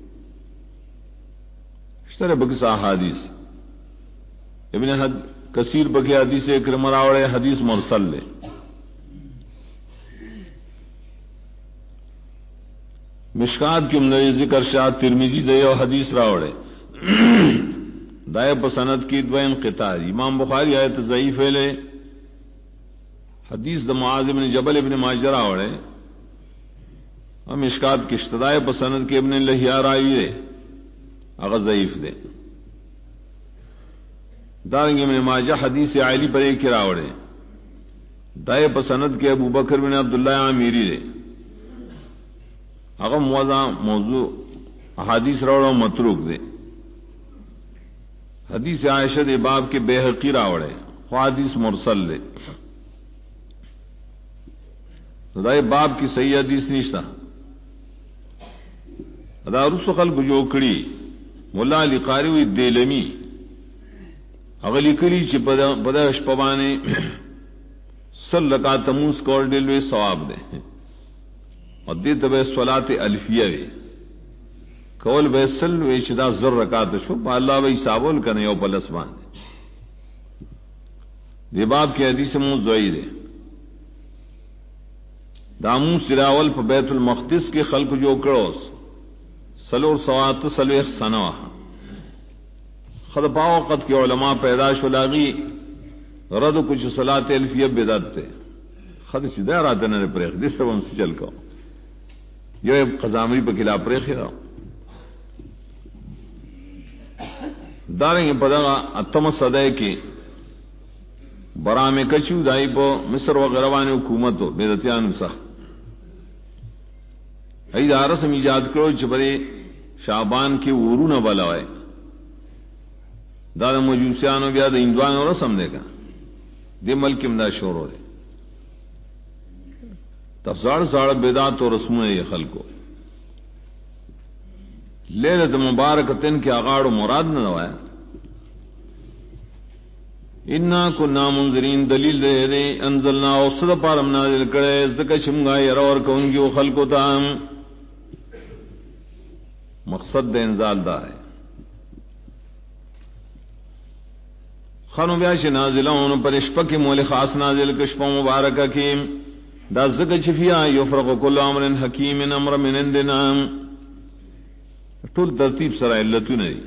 اشتر بکسا حدیث ابن کثیر بکی حدیث کرمراوڑے حدیث مرسل لے. مشکات کی امنی ذکر شاہ ترمذی دے اور حدیث راوڑے دائے پسند کی دو انقطاع امام بخاری آیت ضعیف لے حدیث دا معاذ بن جبل ابن ماجہ راوڑے اور مشکات کی اشتدائے پسند کے ابن لہیار آئی دے اگر ضعیف دے دارنگی ابن ماجہ حدیث عائلی پر ایک راوڑے دائے پسند کے ابو بکر بن عبداللہ عامیری دے اگر موضوع حدیث راوڑا متروک دے حدیث عائشہ دے باب کے بیہقی راوڑے حدیث مرسل دے دائے باب کی صحیح حدیث نشتا ادا رسو خلق جو کڑی مولا علی قاری ہوئی دیلمی اغلی کلی چی پدا شپوانے سل لکا تموس کول ڈلوے ثواب دے اور دیت بے صلاة الفیہ وے کول بے سل وے چدا زر رکات شو پا اللہ بے حسابول کنے یو پلس باندے دی باب کی حدیث موضوعی دے دامون سراول پا بیت المقدس کے خلق جو کروس سلور سوات سلویخ سنوہ خد پاو وقت کے علماء پیدا شلاغی رد کچھ صلاة الفیہ بدت تے خد سیدہ راتن نے پریخ دیس تب ہم سے چل کاؤ یہ قزامری پا کلا پریخی راؤ دارنگی پدا اتم صدای کی برام کچو دائی پا مصر وغیروانی حکومتو بیدتیانو سخت ای دا رسم ایجاد کرو چپرے شعبان کی ورون بلاوائے دا مجوسیانو بیا دا اندوانو رسم دے گا دے ملک امدہ شور ہو دے تفزار ساڑ بیدات و رسمون یہ خلقو لیلت مبارکتن کے اغاڑ و مراد نہ دوایا انا کننا منذرین دلیل دے دے انزلنا وصد پارم نازل کرے زکا شمگا یرور کونگی و خلقو تام مقصد دے انزال دا ہے خانو بیاش نازلون پر اشپا کی مول خاص نازل کشپا مبارکہ کی دا زکا چفیا یفرق کل امر حکیم امر من اندنا طول ترتیب سرا علتو نہیں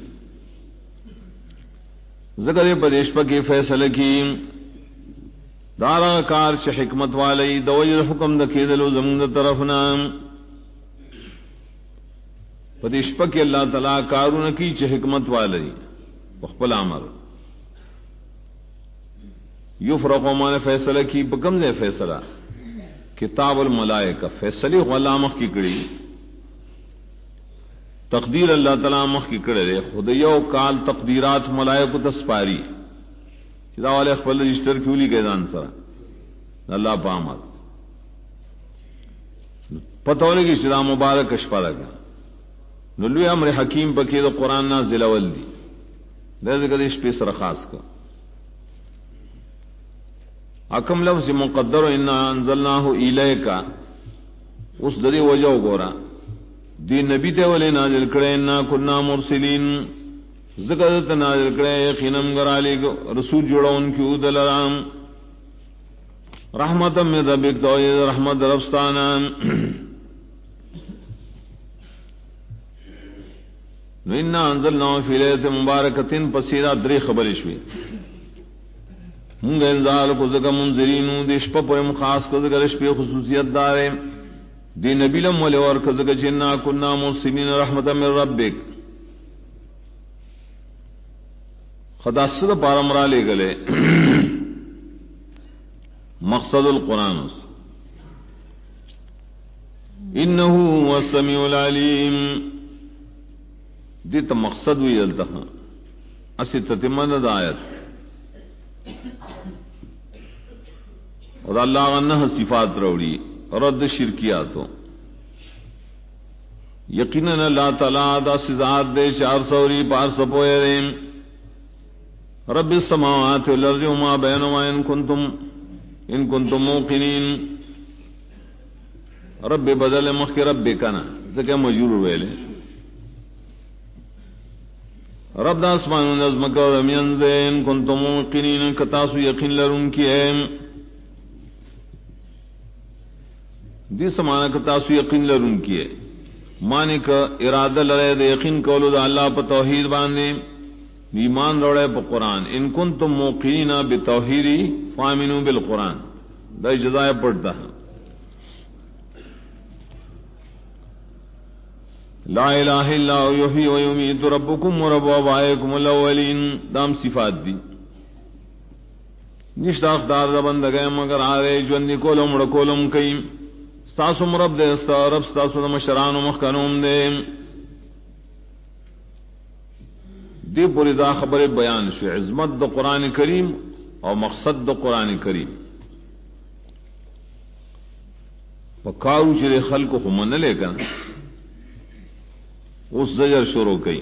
زکا پر اشپا کی فیصلہ کی دارا کار چھ حکمت والی دوجر حکم دا کیدلو زمین دا طرفنا پدیشپا کی اللہ تعالیٰ کارون کی چھ حکمت والی بخبل عمر یفرق مان فیصلہ کی بکم دے فیصلہ کتاب الملائکہ فیصلی غلامخ کی کڑی تقدیر اللہ تعالیٰ مخ کی کڑے دے خود یو کال تقدیرات ملائکہ تسپاری چدا والے خپل رجسٹر کیولی کے دان سرا اللہ پامد پتولے کی چدا مبارک اشپا لگا نلوی امر حکیم پکی تو قرآن نازل اول دی دے ذکر اس پہ سر خاص کا اکم لفظ مقدر انا انزلناہ الیکا اس دری وجہ گورا دی نبی تے والے نازل کرے انا کننا مرسلین ذکر تے نازل کرے یقینم گرالی رسول جوڑا ان کی اودل رام رحمتا من ربک تو رحمت رفستانا انا انزلناہ فی لیلۃ مبارکۃ پسیرا دری خبر شوی منگا انزال کو ذکر منذرینو دی شپا پویم خاص کو ذکر شپی خصوصیت دارے دی نبی لم ولی ورک ذکر چننا کننا مرسلین رحمتا من ربک خدا صد پارمرا لے گلے مقصد القرآن انہو هو السمیع العلیم دیتا مقصد ہوئی دلتا اسی تتمند آیت اور اللہ عنہ صفات روڑی رد شرکیاتوں یقیناً اللہ تعالیٰ دا سزاد دے 400 پار سپوئے دے رب السماوات والارض وما بینہما ان کنتم موقنین رب بدل مخی رب کنا زکے مجرور ویلے رب دا اسمان و نظم کا رمین زین کنتم موقنین کتاسو یقین لرن کی ہے دی سمانا کتاسو یقین لرن کی ہے معنی کا ارادہ لرے دے یقین کولو دا اللہ پا توحید باندے ایمان روڑے پا قرآن ان کنتم موقعین بتوحیدی فامنوا بالقرآن دا جزائے پڑھتا ہے لا الہ الا هو یحیی و یمیت ربکم و رب آبائکم الاولین دام صفات دی نشتا اختار دا بندگئے مگر آرے جوندی کولم رکولم کئیم ستاسم رب دے رب ستاسو دا مشران و مخکنوم دے دی پوری دا خبر بیان شو عظمت دا قرآن کریم اور مقصد دا قرآن کریم پکارو چرے خلق کو من لے کر اس زجر شروع کی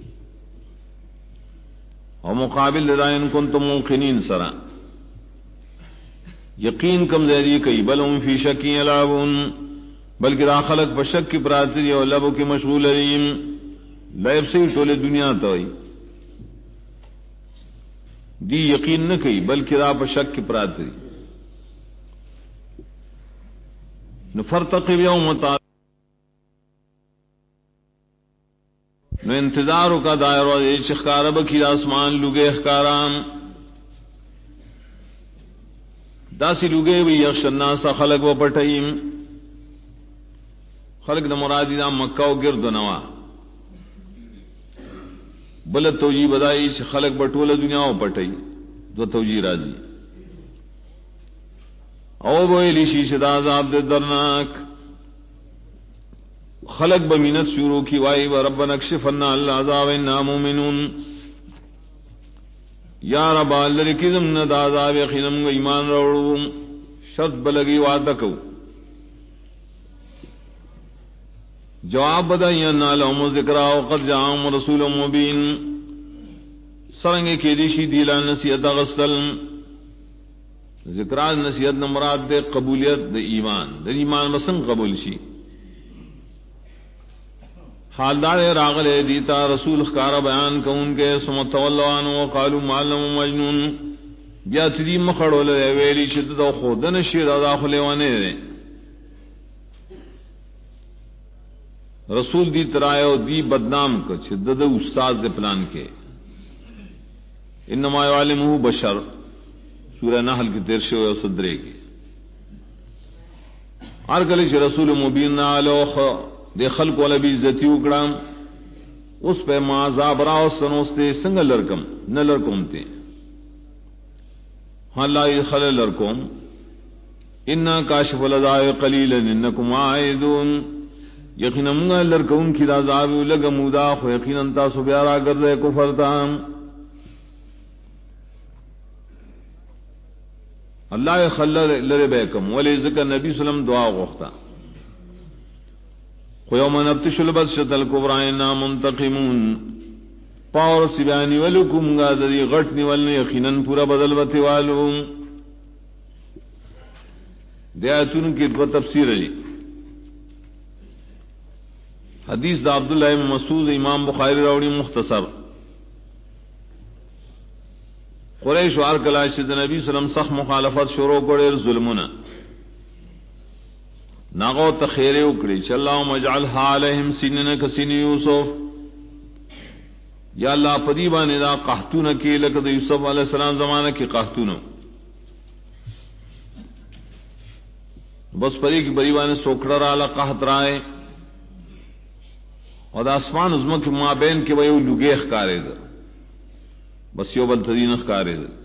اور مقابل لدائن کنتم موقنین سرا یقین کم زیدی کئی بل ہم فی شکی علابون بلکہ دا خلق پر شک کی پراتری اور لبو کی مشغول علیم لائب سے ٹولے دنیا توئی دی یقین نہ کئی بلکہ دا پر شک کی پراتری نفرتقب یوم تعالی نو انتظارو کا دائرہ چخکارب کی آسمان لگے اخکارام داسی لگے بھی یخش الناس خلق و پٹھئیم خلق دا مرادی دا مکہ و گرد نوا بلد توجی بدائی چھ خلق بٹول دنیا و پٹھئی دو توجی راضی او بوئلی شیش دا عذاب دے درناک خلق بمینت شروع کی وائی و ربنا اکشف عنا العذاب انا مومنون یا رب اللہ کزم نہ دا عذاب یقینم ایمان روڑو شرط بلگی وعدکو جواب بدائی انا لهم ذکرہ وقد جاءهم رسول مبین سرنگے کی دیشی دیلا نصیحت غسل ذکرہ نصیحت نمراد دے قبولیت دے ایمان دے ایمان بسن قبول شی حالدار راغل دیتا رسول خکارا بیان کا ان کے سمت واللوان وقالو معلم مجنون بیا تدی مخڑو لے ویلی شدد و خودن شیر داخلے وانے دے رسول دی ترائے و دی بدنام کا شدد استاذ دے پلان کے انما یعلمہ بشر سورہ نحل کی ترشے و صدرے کی ارگلش رسول مبین نالوخ دے خلق والا بھی عزتی اکڑام اس پہ معذاب راو سنوستے سنگ لرکم نہ لرکم تے ہاں لا خل لرکم انا کاشف العذاب قلیلا انکم عائدون یقینا منگا لرکم کی عذاب لگا مودا خو یقینا تاسو بیارا گردے کفر تام اللہ خل لر بیکم ولی ذکر نبی صلی اللہ علیہ وسلم دعا غوختا قیوم نبتش البطشۃ الکبری انا منتقمون پاور سبانی ولکم غادری غٹنی ولن یقینا پورا بدل وتی والو دیاتن کی کو تفسیر علی حدیث دا عبداللہ بن مسعود امام بخاری راوی مختصر قریش وار کلاش نبی صلی اللہ علیہ وسلم سخت مخالفت شروع کړي ظلمونه ناغو تخیرے اکڑی چل اللہم اجعلها علیہم سنن کسن یوسف یا اللہ پدیبانی دا قحطون کی لکد یوسف علیہ السلام زمانہ کی قحطون بس پدی کی پدیبانی سوکڑا رالا قحط رائے اور دا اسمان ازمہ کی مابین کے ویو لگے اخکارے دا بس یو بلتدین اخکارے دا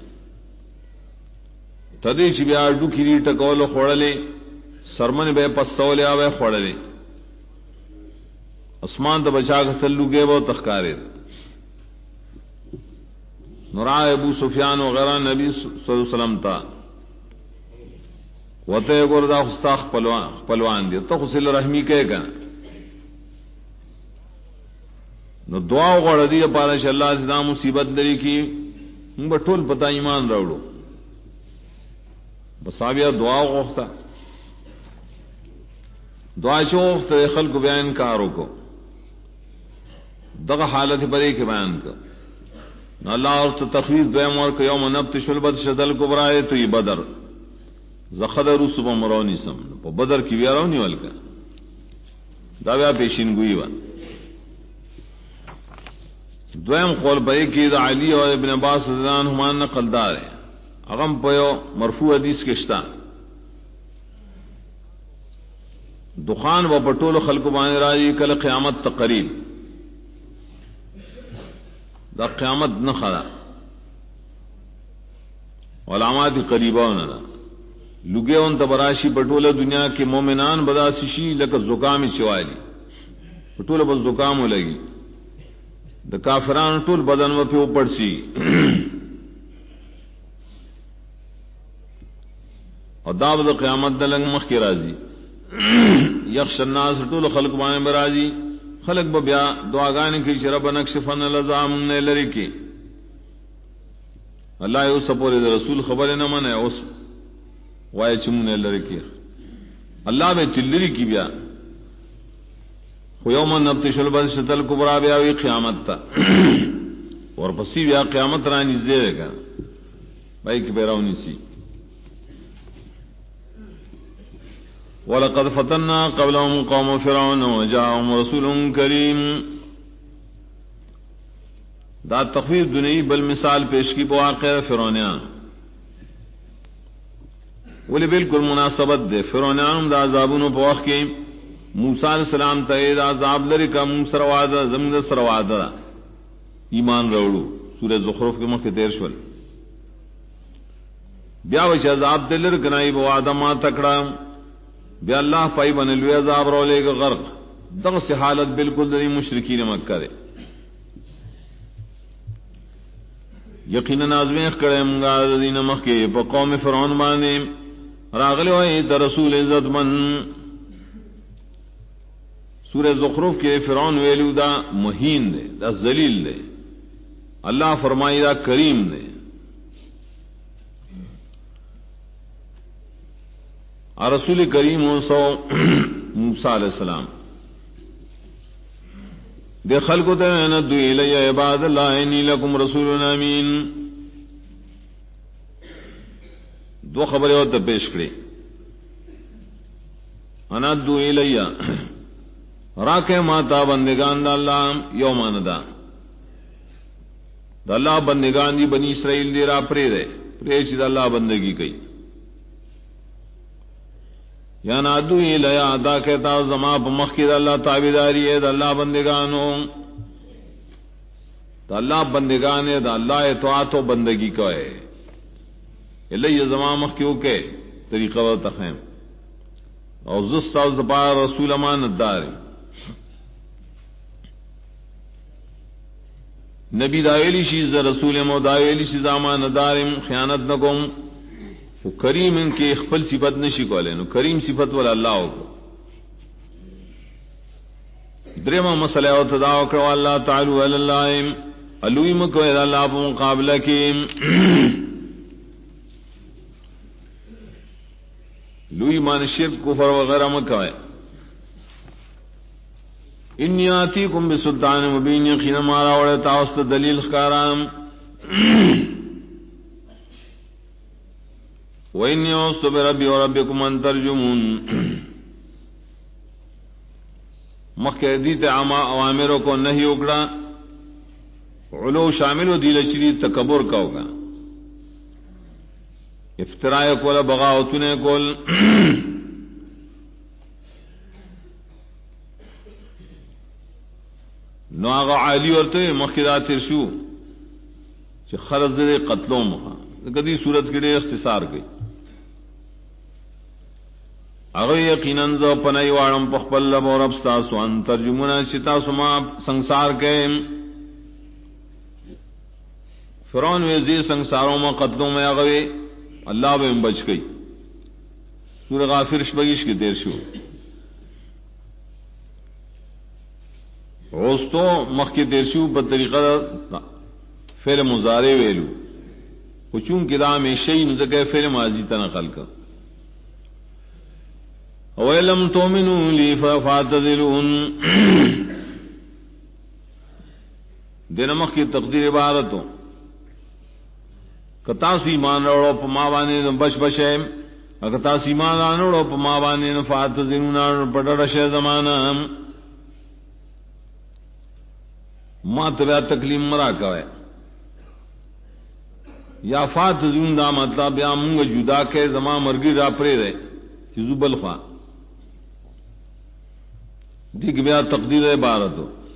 تدی چی بیا اردو کی ریٹا کولو خوڑلے سرمن بے پستولے آوے خوڑلے اسمان تا بچا کے تلو گے وہ تخکارے نرائے ابو سفیان وغیرہ نبی صلی اللہ علیہ وسلم تا وتے گوردا خستاخ پلوان دی تو خسل رحمی کہے گا نو دعا غوڑ دی پارش اللہ سے دا مصیبت لری کی ہم بٹول پتا ایمان راوڑو بس آبیا دعا غوختا دعا چوخت خلق بیان کارو کو دغه حالت بری کے بیان کا نو اللہ اور تخفیف دویم اور کہ یوم نبتش البطشۃ الکبری تو یہ بدر زخدر صبح مرونی سم بدر کی ویارونی ولکا دا بیا پیشین گوئی وا دویم قول بھائی کی دا علی اور ابن عباس رضی اللہ عنہما نقل دار ہے اغم پیو مرفوع حدیث کشتا دخان و پٹول خلق بان راجی کل قیامت تقریب دا قیامت نخلا علامات قریبا نہ لگے ان تبراشی پٹول دنیا کے مومنان بدا سشی لک زکام چوالی پٹول بس زکام لگی دا کافران ٹول بدن و پہ اوپر سی اور داب دا قیامت دلنگ مخ کے راضی یخش الناس ٹول خلق بانے براضی خلق بیا دعاگانے کی شرب نکشفن لزام نے لری کی اللہ اس سپورے رسول خبر نہ من ہے اس وائے چمن نے لری کی اللہ میں تلری کی بیا یوم نبتش البطشۃ الکبریٰ بیا وی قیامت تا اور پسی بیا قیامت رانی زیرے گا بھائی کی بیراونی سی وَلَقَدْ فَتَنَّا قَبْلَهُمْ قَوْمَ فِرْعَوْنَ وَجَاءَهُمْ رَسُولٌ كَرِيمٌ دا تخفیف دنئی بل مثال پیش کی بواقع فرعونیان ولی بالکل مناسبت دے فرعونیان دا عذابونو بواقع کی موسیٰ علیہ السلام تاید عذاب لری کا موسر وعدہ زمین سر وعدہ ایمان روڑو سورہ زخرف کے مخی تیر شول بیا وچ عذاب دلر کنائی بوعدہ ما تکڑا بیا اللہ پائی بنلوی عذاب رو لے گا غرق دغ سے حالت بالکل دری مشرکین مکہ دے یقینا نازمیں کرے منگا دین مکہ پا قوم فرعون بانے راغلے ہوئی تا رسول عزت من سورہ زخرف کے فرعون ویلو دا مہین دے دا ذلیل دے اللہ فرمائی دا کریم دے رسول کریم سو موسیٰ علیہ السلام دے خلق تے ندو الی عباد اللہ انی لکم رسول امین دو خبریں ہوتا پیش کرے اندو الی راکے ماتا بندگان دا اللہ یومان دا اللہ بندگان دی بنی اسرائیل دی را پرے دے پرے چی دا اللہ بندگی کئی یا نادو الیہ ادا کہتا زما بمخ کی دا اللہ تابداری ہے دا اللہ بندگانو دا اللہ بندگان ہے دا اللہ اطاعت و بندگی کا ہے الیہ زما مخ کیوں کہ طریقہ و تخیم اور زستا زبار رسول امانت داری نبی دائلی شیز رسول مو دائلی شیز امانت دارم خیانت نکم وہ کریم ان کے اخبل صفت نشی کو لے نو کریم صفت والا اللہ کو درما مسئلہ او تداو کرو اللہ تعالی علی اللہ علویم کو اللہ په مقابلہ کی لوی مان شرک کفر وغیرہ مکوئے انی آتیکم بسلطان مبین یقین مارا وڑے تاوست دلیل خکارام وَإِنِّي عُذْتُ بِرَبِّي وَرَبِّكُمْ أَن تَرْجُمُونَ مخکې دیت اوامروں کو نہیں اکڑا علو شامل و دیل شدید تکبر کا ہوگا افتراء کول بغاوتن کول نو آغا عالی ورتے مخکې دا تیر شو چې خرز دے قتلوں مخا کدی صورت کے لیے اختصار گئی اگر یقیناً ز پنائی واڑم پخپل لب اور ابستا سوان ترجمنا چتا سما سنسار کے فرعون ویزی سنساروں میں قتلوں میں اگوے اللہ بے بچ گئی سورہ غافر شبگیش کی دیر شو روستو مخ کی دیر شو بطریقہ فعل مضارع ویلو کچون کدا میں شئی نزکے فعل ماضی تنقل کا وَإِلَمْ تُؤْمِنُوا لِي فَاعْتَزِلُونِ دینمخ کی تقدیر عبارت ہو کتاس ایمان روڑو پماوانے بش بشے کتاس ایمان روڑو پماوانے فاعتزلون پڑڑ شے زمانہ ما تبع تکلیم مرا کوئے یا فات زون دا مطلب یا مونږ جدا کې زما مرګي را پرې ده چې زبل خوا دې کې بیا تقدیر عبارت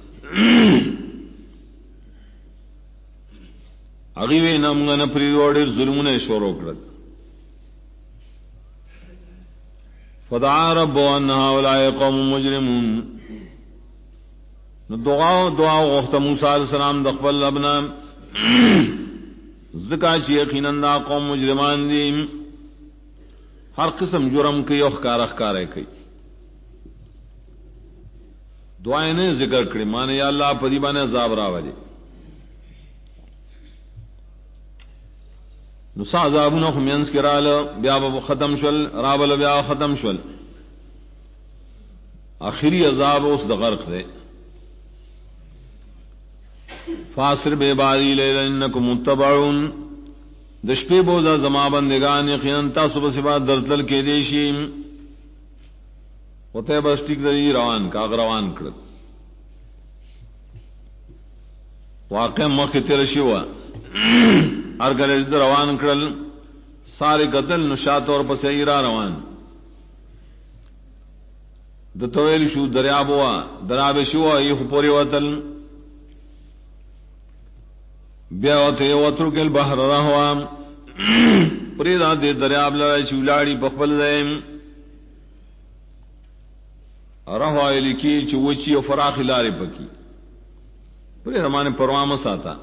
هغه وی نه مونږ نه پرې وړي ظلمونه شروع کړل فدعا رب ان هؤلاء قوم مجرمون دعا وخت موسی علیہ السلام د خپل ابنا زکا چی یقیناً دا قوم مجرمان دی ہر قسم جرم کی اخکار کی دعائیں نے ذکر کری مانے یا اللہ پدی بانے عذاب راوجے نسا عذابون خمینس کی رال بیا ختم شل رابل بیا ختم شل آخری عذاب اس دا غرق دے فاسر بے باری لیل انکم متبعون دشپے بوزا زما بندگان یقیناً تاسو بس بعد درتل کے دیشیم ہوتے بس ٹک دی روان کا روان کرد واقع مخ تیرشی ہوا ہر گلے روان کرل سارے قتل نشات اور پس ایرا روان دتویل شو دریاب ہوا دراب شو یہ پوری وطل بیاوتے وترک البحر رہوا پریدا دے دریاب لڑائی چولاڑی بخبل دیم رہوا لکی چوچی و فراخ لارے پکی پری رمانے پروام ساتا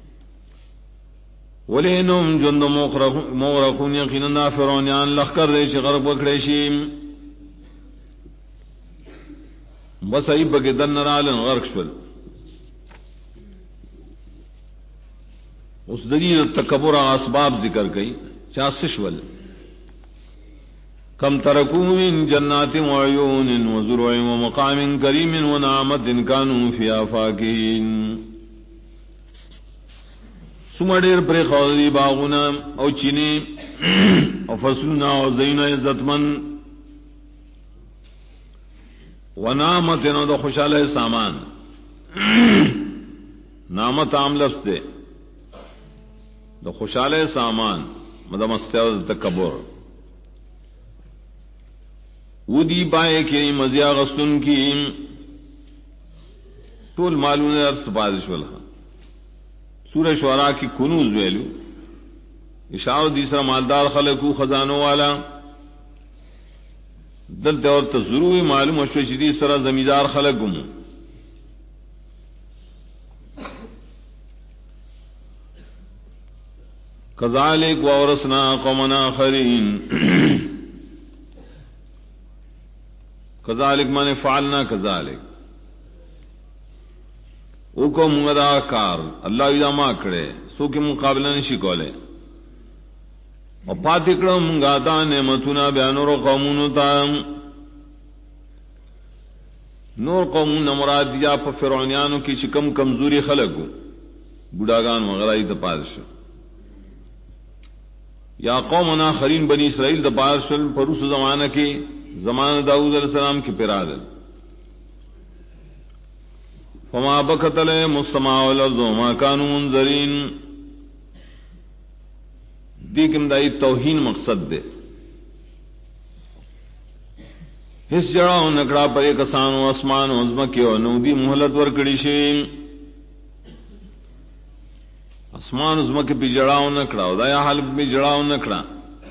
ولینم جند مغرقون یقیننا فرعونیان لخکر دے چی غرق بکڑے شیم بس ای بکی دن نرالن غرق شول اس دلیل تکبر اسباب ذکر گئی چاسشول کم ترکو من جنات وعیون وزرع ومقام کریم ونعمت كانوا فيها فاكهين سمڑیر پر خوضی باغنا او چینی او فصلنا او زین عزتمن ونعمت نو دو خوشحال سامان نعمت عام لفظ دے دو خوشحال سامان مدام استعاد تکبر ودی بائے کی مزیا غستن کی طول معلوم ارس بادش والا سورہ شعراء کی کنوز ویلو اشارہ دیسرا مالدار خلقو خزانوں والا دل اور تضروی معلوم اشوشدی سرا زمیندار خلقم کذالک وورثنا قوما آخرین کذالک مانے فعلنا کذالک او کو منگدا کار اللہ اذا ما کرے سو کے مقابلہ نشی کولے اور پاتکڑا منگاتا نعمتنا بیانور قومون تا نور قومون مراد یا پا فرعونیانو کی چکم کمزوری خلقو بڑاگان وغیرہ تپادش یا قومنا آخرین بنی اسرائیل تپادش پروس زمانہ کی زمانہ داؤد علیہ السلام کی پیرادل فما بکت لهم السماء والارض وما كانوا منذرین دیکم دائی توہین مقصد دے اس جڑاؤں نکڑا پر ایک کسانو اسمان و عظمکی و نودی محلت ورکڑی شیم اسمان عظمکی پی جڑاؤں نکڑا و دایا حال پی جڑاؤں نکڑا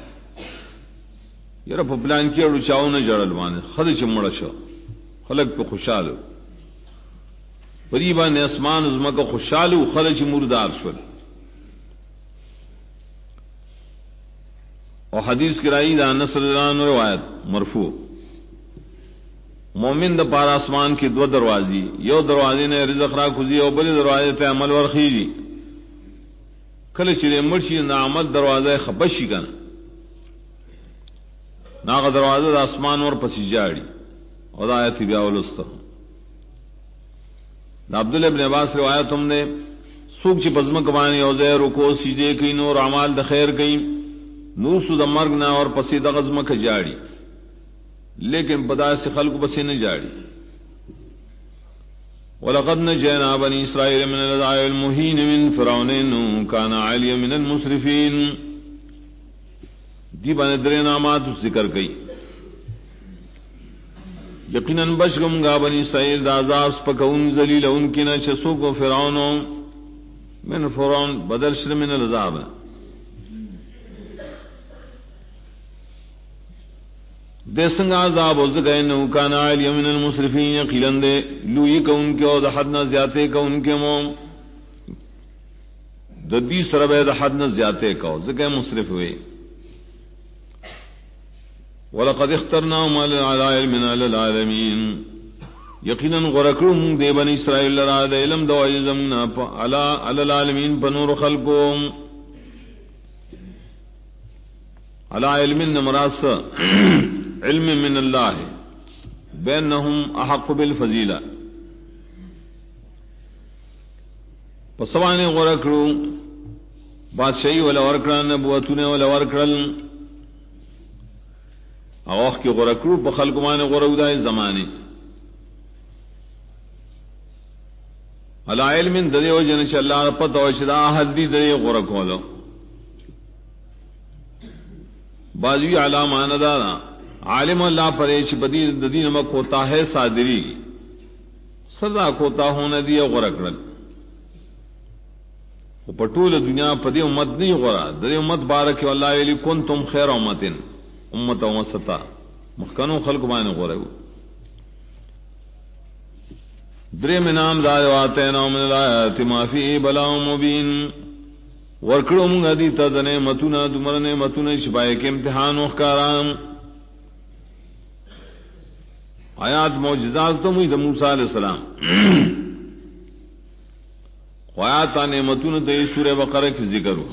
یرا پا پلان کی اڑو چاؤں نہ جڑل وانے خد چھ مڑا شو خلق پہ خوشحالو پریبا نے اسمان عظمک خوشحالو خد چھ مردار شو اور حدیث کی رائی دا نصر اللہ عنہ روایت مرفوع مومن دا پار آسمان کی دو دروازی یو دروازی نے رزق را کھزی او بلی دروازے تے عمل ورخیجی کل چرے مرشی نا عمل دروازہ خبشی کن ناغ دروازہ دا اسمان ور پسی جاڑی اور دا آیتی بیاولستا دا عبداللہ ابن عباس روایت ہم نے سوک چی پزمک بانی او زیر رکو سجدے کئی نور عمال دا خیر کئی نور سو دا مرگ نا اور پسی دا غزمک جاڑی لیکن پدا سے خلق پسی نہ جاڑی وَلَقَدْ نَجَّيْنَا بَنِي إِسْرَائِيلَ مِنَ الْعَذَابِ الْمُهِينِ مِنْ فِرْعَوْنَ إِنَّهُ كَانَ عَالِيًا مِنَ الْمُسْرِفِينَ. دی بنے درے نامات ذکر گئی. یقیناً بچگم گا بنی اسرائیل دا عذاب پکون ذلیل ان کی نہ چسو کو فرعون من فرعون بدل شر من العذاب. دیسنگ عذاب از گئے نو کان علی من المسرفین یقینا دے لوی کو ان کے اور حد نہ زیادتے کو ان کے مو ددی سربے حد نہ زیادتے کو زگے مسرف ہوئے. وَلَقَدْ اخْتَرْنَاهُمْ عَلَى الْعَلَمِ مِنَ الْعَالَمِينَ. یقیناً غرقرو من دے بنی اسرائیل لرا دے علم دو عزمنا علی العالمین بنور خلقهم. علی علم نمراس علم من اللہ بینہم احق بالفضیلہ. پسوانے غرقرو بادشاہی ولا ورکران نبوتونے ولا ورکرل اوخ کی غرقرو بخلق مانے غرودائے زمانے علا علم ددے و جنش اللہ پتہ وشدہ حدی ددے غرقو لو بازوی علامان دانا عالم اللہ پریش بدین ددین مکوتا ہے صادری صدا کوتا ہونا دیا غرقرل و پٹول دنیا پدی امت نہیں غرا ددے امت بارک واللہ علی کنتم خیر امتن امت و مسطا مخکنو خلق بانے غورو. درے میں نام دار واتینا من الآیات ما فی بلاء مبین. ورکڑو منگا دیتا دنے متونا دمرنے متونا شبائے کے امتحان وخکارام آیات معجزات تو مید موسیٰ علیہ السلام آیات آنے متونا تے سورہ بقرہ کی ذکر ہو.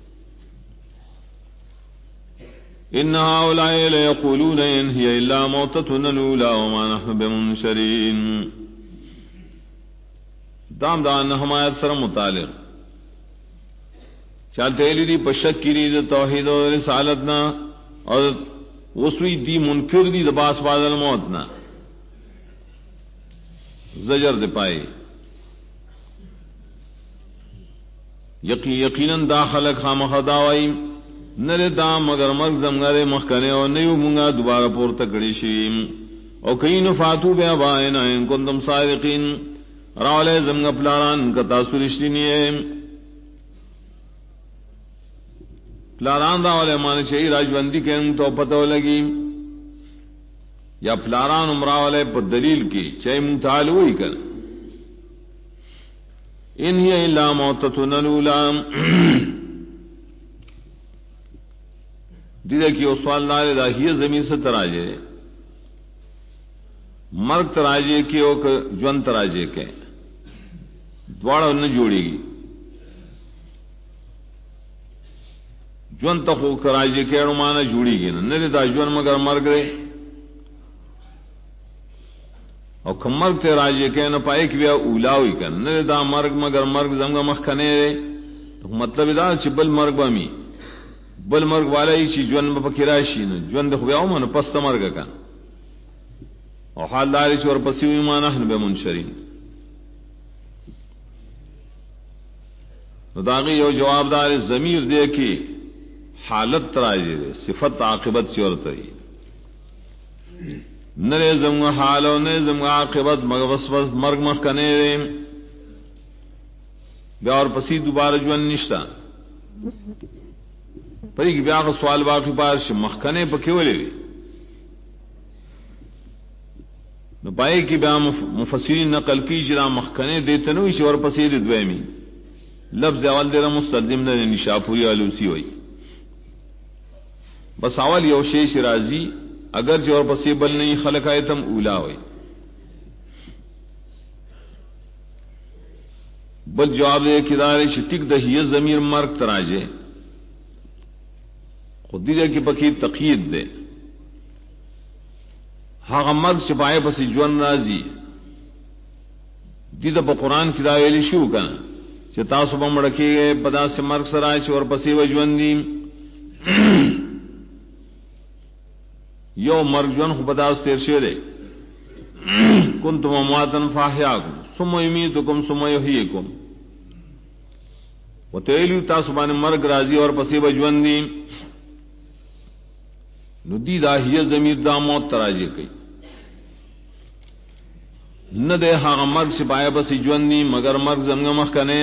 ان هؤلاء ليقولون ان هي الا موتتنا الاولى وما نحن بمنشرين. دام دان ہمایت سر متعلق چلتے لی پشک کی توحید و رسالتنا اور وسوی دی منکر دی دباس بعد الموتنا زجر دے پائے. یقیناً داخل خام خداوائی نرے دام مگر مرگ زمگارے مخکنے اور نیو منگا دوبارہ پور تکڑی شیم او کئی نفاتو بے آبائنا ان کنتم صادقین راولے زمگا پلاران کتا سرشتینی ہے. پلاران راولے مانے چاہی راجبندی کے ان تو پتہ لگی یا پلاران امراولے پر دلیل کی چاہی منتحال ہوئی کر ان ہی الا موتتنا الاولی. دیدے کی سوال لائے دا ہی زمین سے تراجے مرگ تراجے کی او جون تراجے کے دوڑا نہ جوڑی گی جون تک کراجے کے مانا جوڑی گی نہ دا جون مگر مرگ رے اور مرگ تراجے کے نہ پائے کہ بیا اولا ہوئی کر نہ دا مرگ مگر مرگ زمگا مخنے رے. مطلب دا چبل مرگ بامی بل مرگ والا ہی چی جون پکراشی نہ جون دے خو من پس مرگ کا او حال دار چ اور پسی ایمان نحن بمنشرین. نو داغی یو جواب دار ضمیر دے کی حالت تراجے صفت عاقبت سے اور تری نرے زم حال و نے زم عاقبت مغوس مرگ مخ کنے بیا اور پسی دوبارہ جون نشتا پری کی بیا کا سوال باقی پارش مخکنے پکیولے نو پائے کی بیا مفسرین نقل کی جرا مخکنے دیتے نو اسی اور پسید دویمی لفظ اول دیرا مستلزم نے نشاپوری علوسی ہوئی بس اول یو شیش راضی اگر جو اور پسیبل نہیں خلق آیتم اولا ہوئی بل جواب دے کدارے شتک دہی ضمیر مرگ تراجے خود دیدے کی پکی تقید دے ہاں مرگ چپائے پسی جون رازی دیدہ پا قرآن کی داویلی شو کنا چھ تاسو بمڑکی گئے پدا سے مرگ سرائے چھ اور پسی و جون دیم یو مرگ جون خو پدا اس تیر شیرے کنتم امواتن فاحیاکم ثم یمیتکم ثم یحییکم وتویلو تاسو باندې مرګ راځي اور پسې بجوان دي نو دی دا هي ضمیر دا موت تراجه کوي نه ده هغه مرګ سپایه بس ژوند دي مگر مرګ زمغه مخ کنه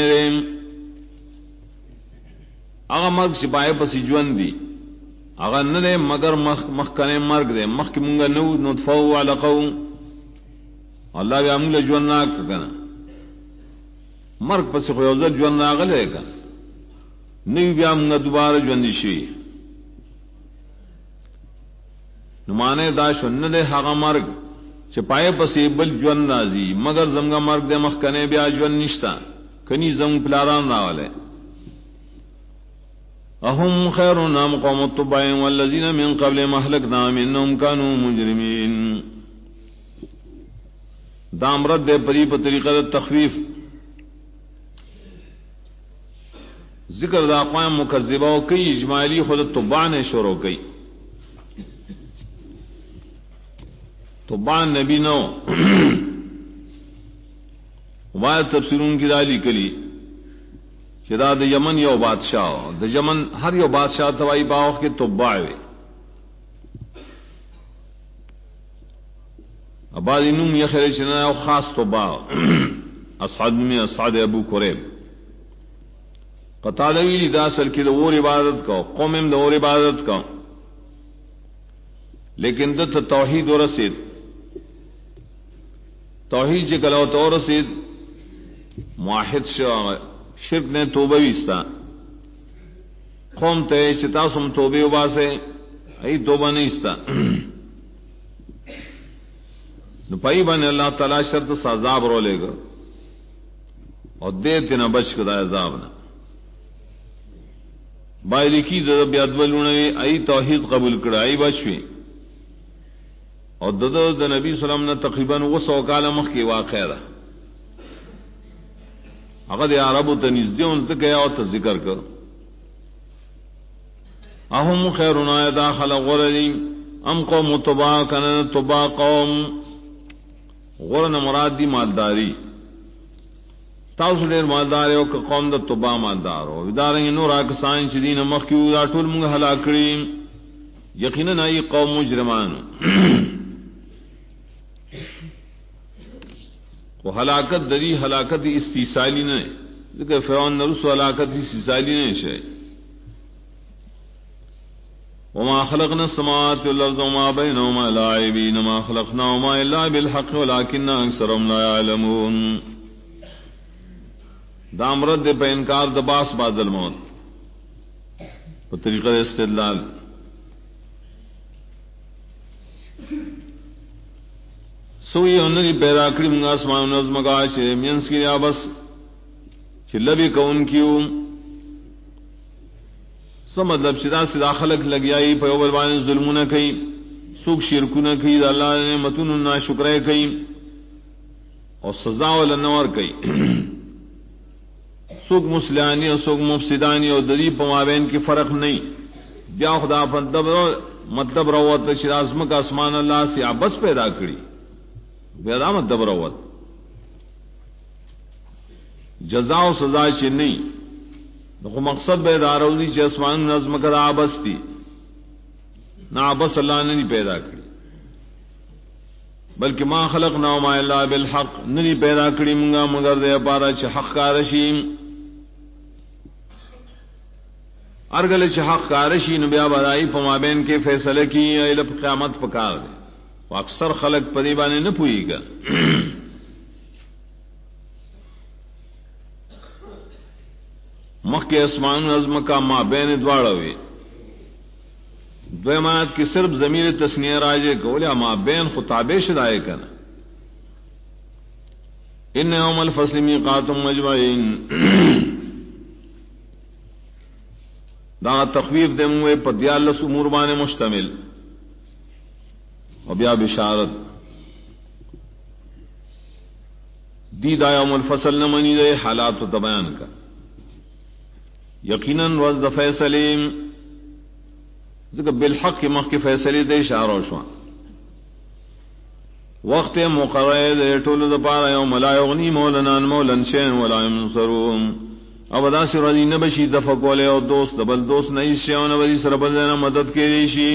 هغه مرګ سپایه بس ژوند دي هغه نه ده مگر مخ کنه مرګ ده مخ کې مونږ نو نطفه او علقه الله بیا موږ ژوند نه کنه مرګ پس خو یو ځل ژوند راغلی کنه نو بیا موږ دوباره ژوند شي نو معنی دا شو نه ده هغه مرګ چې پای پسې بل ژوند راځي مگر زمغه مرګ د مخ کنه بیا ژوند نشتا کني زم پلاران راواله اهم خيرون ام قوم التبع والذين من قبل مهلكنا منهم كانوا مجرمين دامرد دے پری په طریقه تخفیف ذکر دا اقوام مکذبه او کئی اجمالی خود تبع نے شروع کی تبع نبی نو وای تفسیرون کی دالی کلی شدا د یمن یو بادشاہ د یمن ہر یو بادشاہ توائی باوخ کے تبع وی ابادی نوم یخر چنا او خاص تبع اسعد میں اسعد ابو قریب قطالوی لی دا اصل کی دور عبادت کو قوم دور عبادت کو لیکن دت توحید و رسید توحید جے کلو تو رسید موحد شرک نے توبہ وستا قوم تے چتا سم توبہ وباسے ای توبہ نہیں استا نو پئی بن اللہ تعالی شرط عذاب رو لے گا اور دیتے نہ بچ کدا عذاب نہ بایلی کی د بیادولونه ای توحید قبول کړه ای بشوی او د نبی سلام نه تقریبا 200 کال مخکې واقع ده هغه د عربو ته نږدې ځکه او ته ذکر کړ اهم خیرنا داخل غرلی ام قوم تبع کنا تبع قوم غرن مراد دی مالداری تاسو ډیر مالدار او که قوم د تبع مالدار او ادارې نور کسان چې دین مخکې دا ټول موږ هلاک کړی یقینا ای قوم مجرمان کو ہلاکت دری ہلاکت استیصالی نے ذکر فرعون نرس ہلاکت استیصالی نے شے وما خلقنا السماوات والارض وما بينهما لاعبين ما خلقناهما الا بالحق ولكن اكثرهم لا يعلمون دامرد دے پہ انکار دباس بعد الموت پر طریقہ استدلال سوئی انہی پیدا کری منگا اسمان نظم گاشے مینس کی بس چلبی کون کیوں سو مطلب چدا سدا خلق لگیائی پیوبل بانے ظلموں نہ کئی سوک شرکو نہ کئی اللہ نے متون نہ شکرے کئی اور سزا ولنور کئی سوک مسلمانی اور سوک مفسدانی اور دری پمابین کی فرق نہیں بیا خدا مطلب روت شرازم کا اسمان اللہ سے آبس پیدا کری بیا مطلب روت جزا و سزا چ نہیں تو مقصد بے داروی چ اسمان نظم کر آبس تھی نہ آبس اللہ نے نہیں پیدا کری بلکہ ما خلقنا ما الا بالحق نہیں پیدا کری منگا مگر دے پارا چ حق کا رشیم ارگل چ حق کا رشی نبیا بدائی پما بین کے فیصلے کی الف قیامت پکار دے اکثر خلق پریبانے نہ پوئی گا مکہ اسمان نظم کا ما بین دوڑوے دویمات کی صرف ضمیر تسنیہ راجے گولیا ما بین خطابے شدائے کنا ان یوم الفصل میقاتم مجمعین دا تخویف دے موے پر دیالس امور بانے مشتمل اور بیا بشارت دی دا یوم الفصل نمانی دے حالات و تبیان کا یقیناً روز دا فیصلیم ذکر بالحق کی مخ کی فیصلی دے اشارہ شوان وقت مقرر دے ټول د پاره یوم لا یغنی مولا عن مولا شیئا ولا ينصرون او دا سر دی نبشی دفقول او دوست بل دوست نہیں شیئا نبی سر بل دینا مدد کے لیشی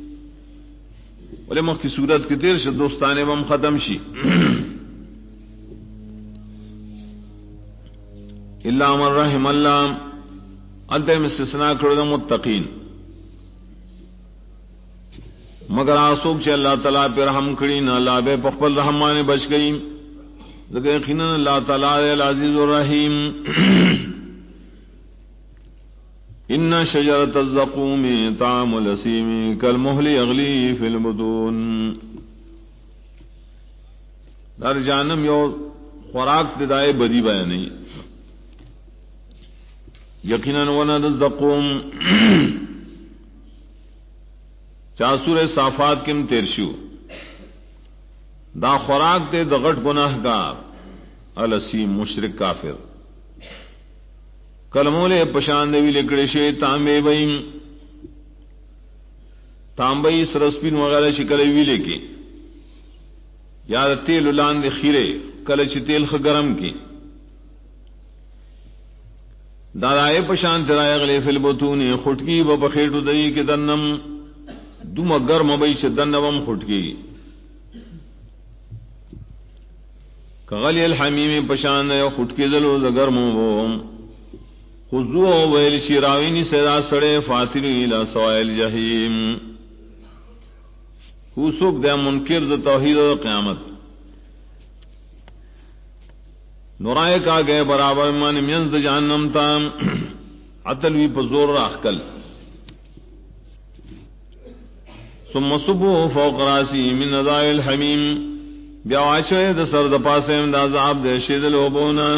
ولی مخی صورت کی تیر شد دوستانے بم ختم شی اللہ من رحم اللہ انتے مستثناء کردہ متقین مگر آسوک چے اللہ تعالیٰ پہ رحم کری نا اللہ بے پخبل رحمانے بچ گئی ذکر یقیناً اللہ تعالیٰ العزیز الرحیم ان شجرۃ الزقوم طعام الاسیم کالمہل یغلی فی البطون در جانم یو خوراک ددائے بدی بیانی یقیناً ونہ الزقوم چاسور صافات کم تیرشو دا خوراک تے دغٹ گناہ گار الاسیم مشرک کافر کلمولے پشان دیوی لکڑے شے تانبے بئیم تانبئی سرسپین وغیرہ شکل ویلے کے یا تیل لان دے خیرے کلچ تیل خگرم کی دادائے پشان ترائے غلے فی البطون خٹکی و بخیٹو دئی کے دنم دوم گرم بئی چھ دنم خٹکی کغلی الحمیم پشان دیو خٹکی دلو دگرم بوم خضوع ویل شیراوینی سیدا سڑے فاتری الى سوائل جہیم خوسوک دے منکر دا توحید و قیامت نورائے کا گئے برابر من منز جہنم تام عطلوی پزور راخکل ثم صبو فوق راسی من ندائی الحمیم بیاواشوئے دا سرد پاسیم دا عذاب دے شیدل وبونا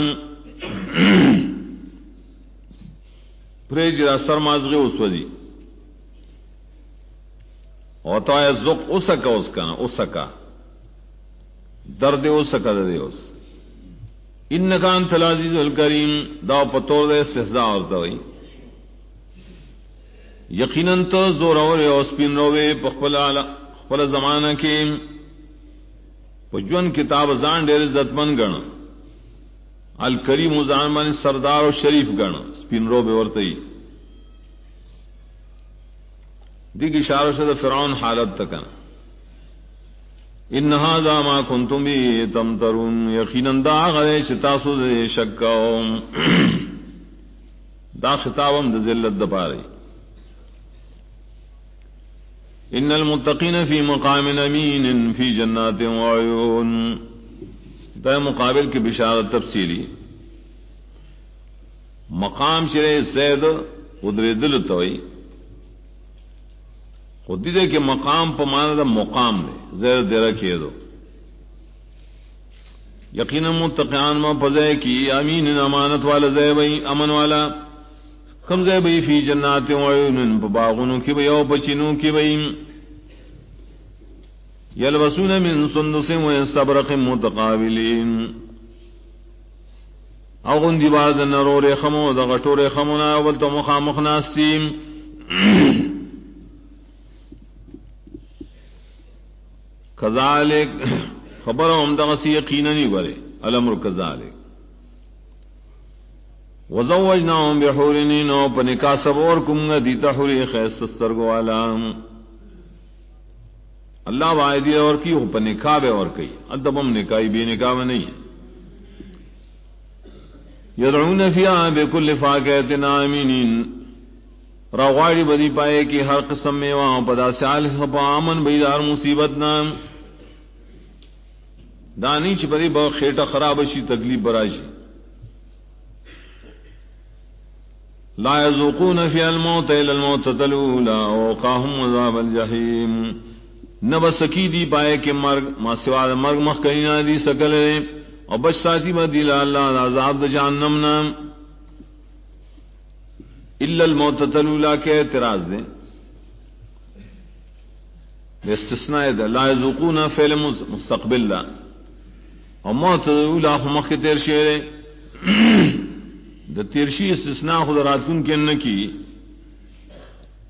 پریج را سرمازغی اسودی اور تو ہے زق اسکا اس کا نا اسکا درد اسکا دے اس انکا انت العزیز الکریم دا پتور دے استحضاء اور دوئی یقیناً تو زور اور اسپین روے پخپل زمانہ کے پجون کتاب زان دیر عزت من گن الکریم زان من سردار و شریف گن سپین روبے ورتئی دیکھ اشارہ سے فرعون حالت تکن ان ھذا ما کنتم به تمترون یقینا دا غدے شتاسو دے شکاو دا خطابم د ذلت د پاره ان المتقین فی مقام امین فی جنات وعیون دا مقابل کی بشارت تفصیلی مقام شرع زید ادر دل توئی خود دے کہ مقام پمانا دا مقام دے زید دے رکھے دو یقینا متقیان ما پزے کی امین امانت والا زید بئی امن والا کم زید بئی فی جنات وعیون باغونوں کی بئی او پچینوں کی بئی یلبسون من سندس و استبرق متقابلین اغن دی باز نرور خمو دا غٹور خمونا اولتو مخامخ ناستیم کذالک خبر ہم دغسی یقیننی برے الامر کذالک وزوجناهم بحورین و پنکا سبور کنگا دیتا حوری خیست سرگوالام اللہ وعدی اور کی ہو پر نکاح بے اور کئی ادبم نکاحی بے نکاح میں نہیں یدعون فیہا بکل فاکہت آمینین راغواری بدی پائے کی ہر قسم میں وہاں پدا سیال خپا آمن بیدار مصیبت نام دانی چپری با خیٹا خراب شی تکلیف براشی لا یذوقون فی الموت الا الموت تلولا وقاهم عذاب الجحیم نہ بسکی دی پائے کہ مرگ ما سوا مرگ مخ کہیں نہ دی سکلے اور بچ ساتھی بدی اللہ عذاب د جہنم نام الا الموت تلولا کے اعتراض دیں استثناء لا یذوقون فعل مستقبل لا اور موت تلولا مخ کے تیر شعر د تیرشی استثناء خود راتون کے نہ کی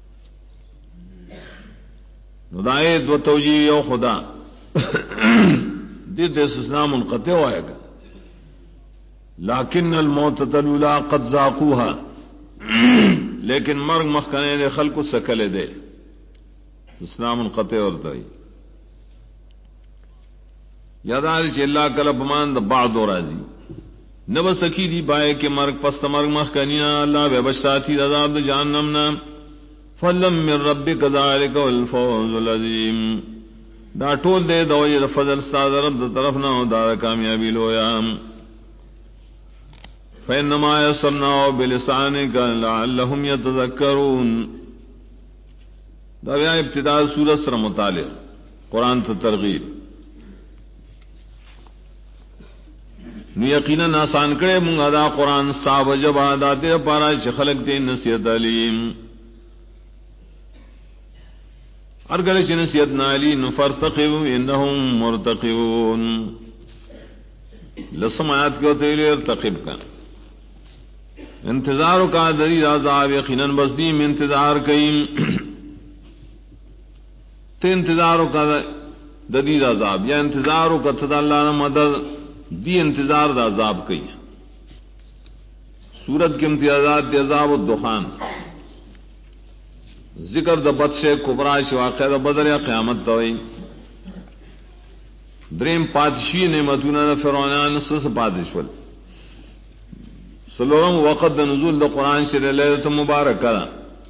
ندائے دو توجیہ یو خدا دید استثناء منقطع ہوئے گا لیکن الموت الاولی قد ذاقوها لیکن مرگ مخکنے دے خلق سکلے دے استثناء منقطع ہوتا ہے یاداری چھ اللہ کلب مان دا بعد و راضی نب سکی دی بائے کہ مرگ پست مرگ مخکنینا اللہ بے بشتاتی عذاب دا جہنمنا فلم من ربک ذالک والفوز العظیم دا ٹول دے دوئی دا فضل استاد رب دا طرفنا دا کامیابی لویا فإنما يسرناه بلسانك لعلهم يتذكرون دا بیا ابتداء سورت سر مطالع قرآن تا ترغیب نو یقینا آسان کرے منگا دا قرآن صاحب جبا داتے پارا خلق دے نصیحت علیم ارگل چ نصیحت نالی نفرتقبوا انہم مرتقبون لسم آیات کے ہوتے لئے ارتقب کا انتظار کا دری عذاب یقینا بزدیم انتظار کئیم تے انتظار کا دری عذاب یا انتظار کا تدا اللہ مدد دی انتظار دا عذاب کئی سورت کے امتیازات دی عذاب الدخان ذکر دا بطش کبرا واقع دا بدر یا قیامت دوئی دریم پادشی نعمتون دا فرعونان سس پادشول سلورم وقت دا نزول دا قرآن شر لیلت مبارک کرا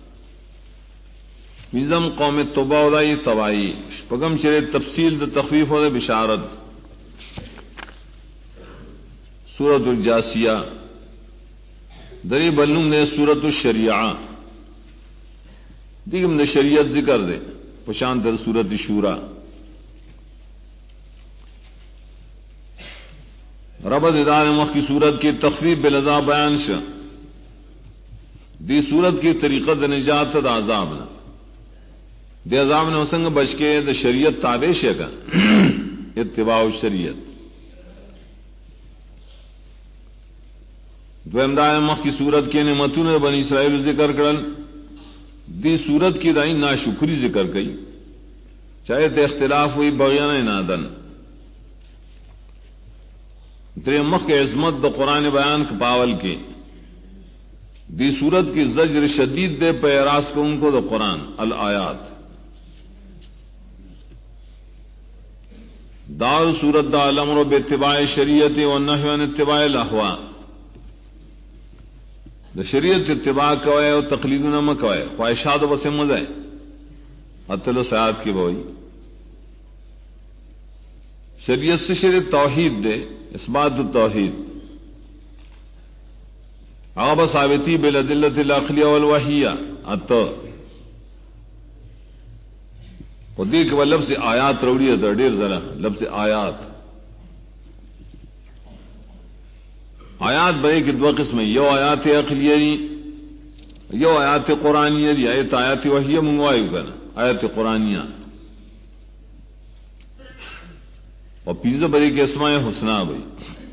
ویزم قوم توبہ دا یہ تباہی شپگم شر تفصیل دا تخفیف دا بشارت سورت الجاسیہ دری بلنم نے سورت الشریعہ دیگم نے شریعت ذکر دے پشان در سورت شورا ربط ادار مخ کی سورت کی تخفیف بالعذاب بیان شا دی سورت کی طریقہ دا نجات دا عذاب نا دی عذاب نے اسنگ بچ کے دا شریعت تابع شکا اتباع شریعت دویم دائم مخ کی صورت کے نعمتون بنی اسرائیل ذکر کرن دی صورت کی دائیں ناشکری ذکر کئی چاہے تے اختلاف ہوئی بغیان نادن دریم مخ کے عظمت دا قرآن بیان کے پاول کے دی صورت کی زجر شدید دے پہ اعراض کو ان کو دا قرآن الآیات دار صورت دا الامر باتباع شریعت والنہی عن اتباع الاہواء دا شریعت اتباع کوئے اور تقلید نہ کوئے خواہشات بس مزہ ہے اتل سیاد کی بوئی شریعت سے شریعت توحید دے اثبات التوحید آغا ثابتی بالادلت العقلیہ والوحیہ ات اور دیکھ وہ لفظ آیات روڑی ہے دیر ذرا لفظ آیات آیات بڑے کی دو قسم یو آیات عقلیہ یو آیات قرآنیہ دی آیت آیات وحیہ منگوائی کنا آیت قرآنیہ اور پینزہ بڑے کے اسماء حسنہ بھائی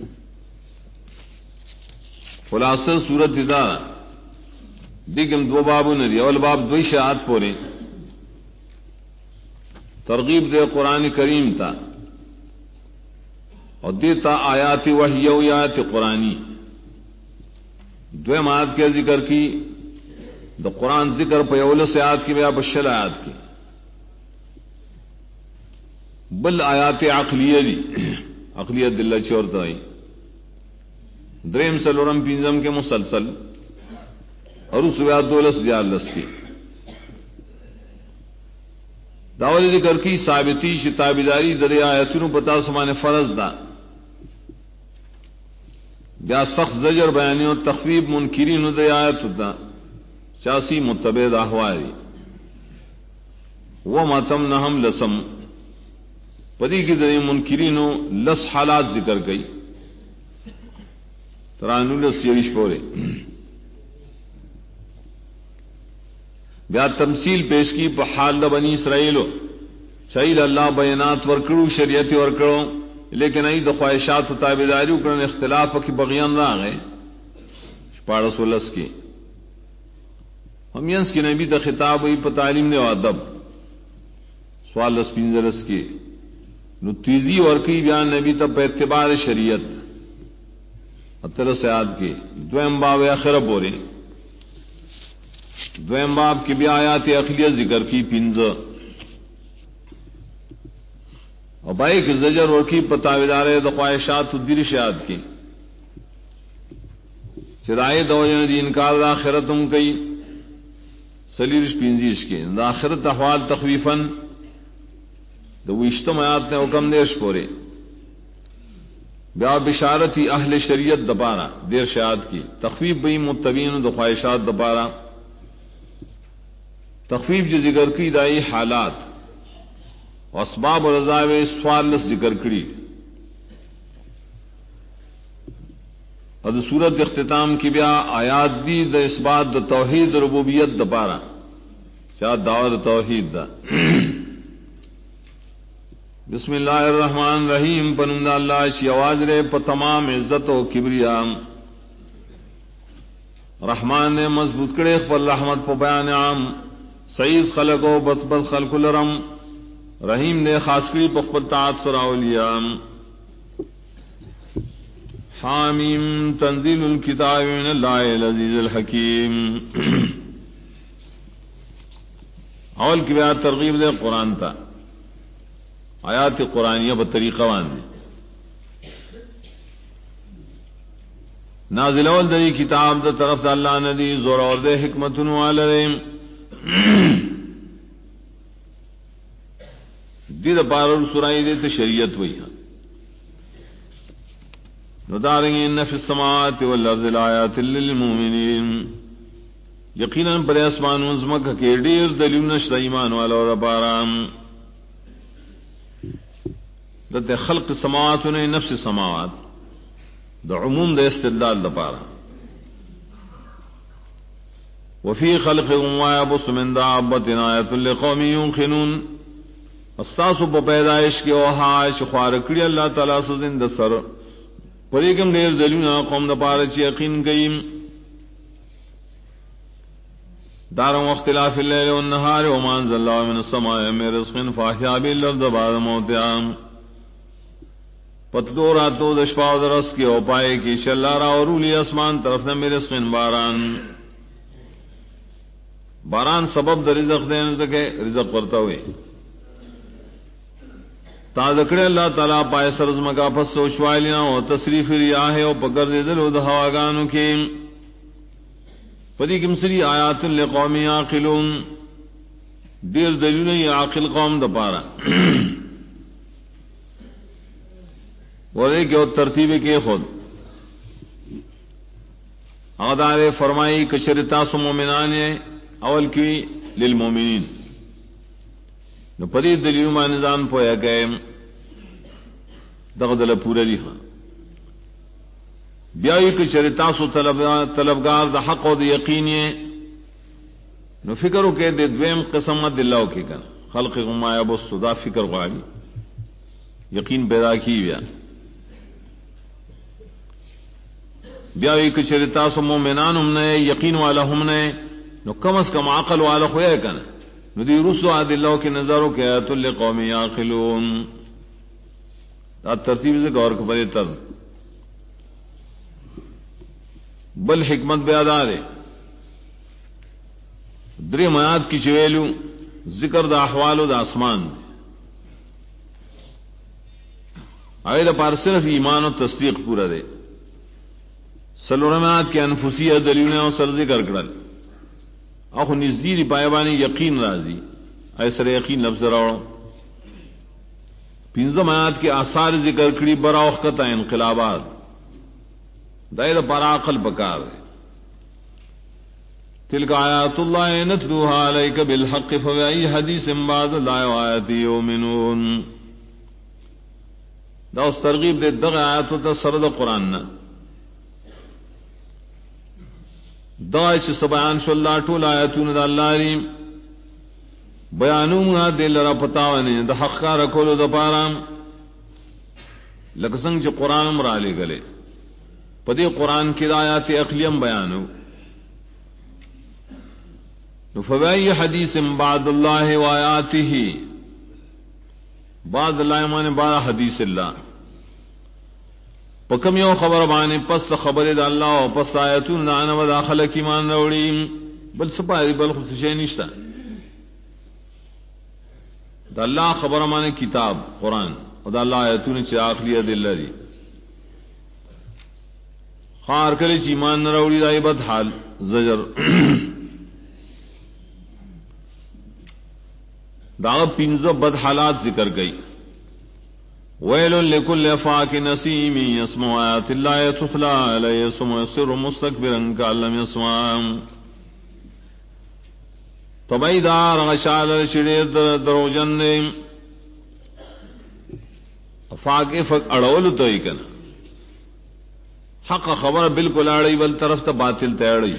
خلاصہ سورت ادارہ دیکھم دو بابو ندی اول باب دوی شاعت پورے ترغیب دے قرآن کریم تا اور دیتا آیات وحیہ و آیات قرآنی دویم آیات کے ذکر کی دا قرآن ذکر پہ اولس آیات کی بیا بشل آیات کی بل آیات عقلیہ دی عقلیہ دلہ چورتا ہے دریم سلورم پینزم کے مسلسل اور اس بیات دولس دیارلس کی داول ذکر کی ثابتی شتابداری دریا آیتونو پتا سمان فرض دا بیا سخت زجر بیانی و تخویب منکرین دریا آیت دا چاسی متبید احوائی وہ ماتم نہم لسم پدی کی دریا منکرین لس حالات ذکر گئی ترانو لس یریش پورے بیا تمثیل پیش کی پہ حال دا بنی اسرائیلو چاہیل اللہ بیانات ورکڑو شریعت ورکڑو لیکن ای دا خواہشات و تابداریو کرن اختلاف کی بغیان را گئے پارس و لس کی ہم ینس کی نبی دا خطاب ہوئی پہ تعلیم دے و ادب سوال لس پینزرس کی نو تیزی ورکی بیا نبی تا پہ اتبار شریعت اتر سیاد کے دویم باب آخر بورے دویم باب کی بیا آیات اخلیہ ذکر کی پنز اور بائی کی زجر ورکی پتاویدارے دا خواہشات دیر شیاد کی چرائے دوجن دی انکار دا آخرتم کئی سلیرش پنزیش کے دا آخرت احوال تخویفاً دا ویشتم آیات نے حکم دیش پورے بیا بشارتی اہل شریعت دپارا دیر شیاد کی تخویف بئی متبین دا خواہشات دپارا تخویف جو ذکر کی دائی حالات اسباب و رضاوِ سوالس ذکر کری اور صورت اختتام کی بیا آیات دی دا اثبات دا توحید ربوبیت دپارا شاید دعوت توحید دا بسم اللہ الرحمن الرحیم پنند اللہ چی آواز رے پا تمام عزت و کبریا رحمان نے مضبوط کرے پر رحمت پا بیان عام سعید خلق و بطبت خلق لرم رحیم نے خاص کری پا خپل طاعت سر اولیاء حامیم تنزیل الکتاب من اللہ العزیز الحکیم اول کی بیات ترغیب دے قرآن تا آیات قرآنیہ بطریقہ واندی نازل اول دری کتاب دا طرف دا اللہ ندی زور اور دے حکمتن والرے دی دا پارر سرائی دے تا شریعت وی ندارنگی ان فی السماوات والارض الآیات للمؤمنین یقیناً پر اسمان وزمک کے دیر دلیل نشد ایمان والا اور پارام دت خلق سماوات نے نفس سماوات دا عموم دا استدلال دا پارا وفی خلق وایبس من دابت آیت لقوم یوقنون استاسو پا پیدائش کے وحاش خوارکڑی اللہ تعالیٰ سے زند سر پریکم دیر دلیونا قوم دا پارا چی یقین گئیم دارم اختلاف اللیل والنہار وما انزل اللہ من السماء من رزق فاحیا بالارض بعد موتها پتلو راتو دشپاو درست کی او پائے کی شلارا اور اولی اسمان طرف نہ میرے رزق باران باران سبب در رزق دین سکے رزق ورتا ہوئے تا ذکر اللہ تعالیٰ پائے سرز مکا پس سوچوالیاں و تصریف ریاح و پکر دل و دہواگانو کی پدی کمسری آیات لقوم یعقلون دیر دلیل یہ عاقل قوم دا پارا اور ایک اور ترتیب کے خود اغدار فرمائی کشرتا سو مومنان اول کی للمومنین نو پدی دلیل ما نظام پویا گئے دغدل پورا لیخا بیائی کشرتا سو طلبگار دا حق و دا یقینی نو فکرو کے دے دویم قسم دلاو کی کن خلق غمایا بس دا فکر غاڑی یقین پیدا کی بیا بیاوی کچرتا سو مومنان ہم نے یقین والا ہم نے نو کم از کم عقل والا خویا کن نو دی رسو عاد اللہ کی نظروں کے آیت لقوم یعقلون ترتیب سے غور کبھرے طرز بل حکمت بیادار ہے دری میات کی چویلو ذکر دا احوال دا اسمان آئے پار صرف ایمان و تصدیق پورا دے سلورمات کے انفسیہ دلیل اور سر ذکر کرل اخو نزدیری پائبانی یقین راضی ایسر یقین لفظ راؤ پنزم آیات کے آثار ذکر کری برا وقت انقلابات دائر پر عقل بکار ہے تلک آیات اللہ نتلوها علیک بالحق فبئی حدیث بعد لا آیات یومنون دا اس ترغیب دے دغ آیاتو تا سرد قرآن نا دعائش سبیان شو اللہ ٹول آیاتون دا اللہ ریم بیانون دے لرا پتاوانی دا حق کا رکولو دا پارام لکسنگ چی قرآن مرالے گلے پدی قرآن کی دا آیات اقلیم بیانو فبئی حدیث بعد اللہ و آیاته بعد اللہ ایمان بارہ حدیث اللہ پکم یو خبر بانے پس خبر دا اللہ و پس آیتون دانا و داخل ایمان روڑیم بل سپاری بل خصوصی نشتا دا اللہ خبر مانے کتاب قرآن و دا اللہ آیتون چی آخلی دل دی خار کلی چی ایمان نروڑی دا بد حال زجر دا پنزو بد حالات ذکر گئی ویل لکل افاک نسیم یسمع آیات اللہ تتلی علیہ ثم یصر مستکبرا کأن لم یسمع تبیدار غشال شرید دروجن نے افاک فک اڑول تو ہی کنا حق خبر بالکل اڑی بل طرف تا باطل تے اڑی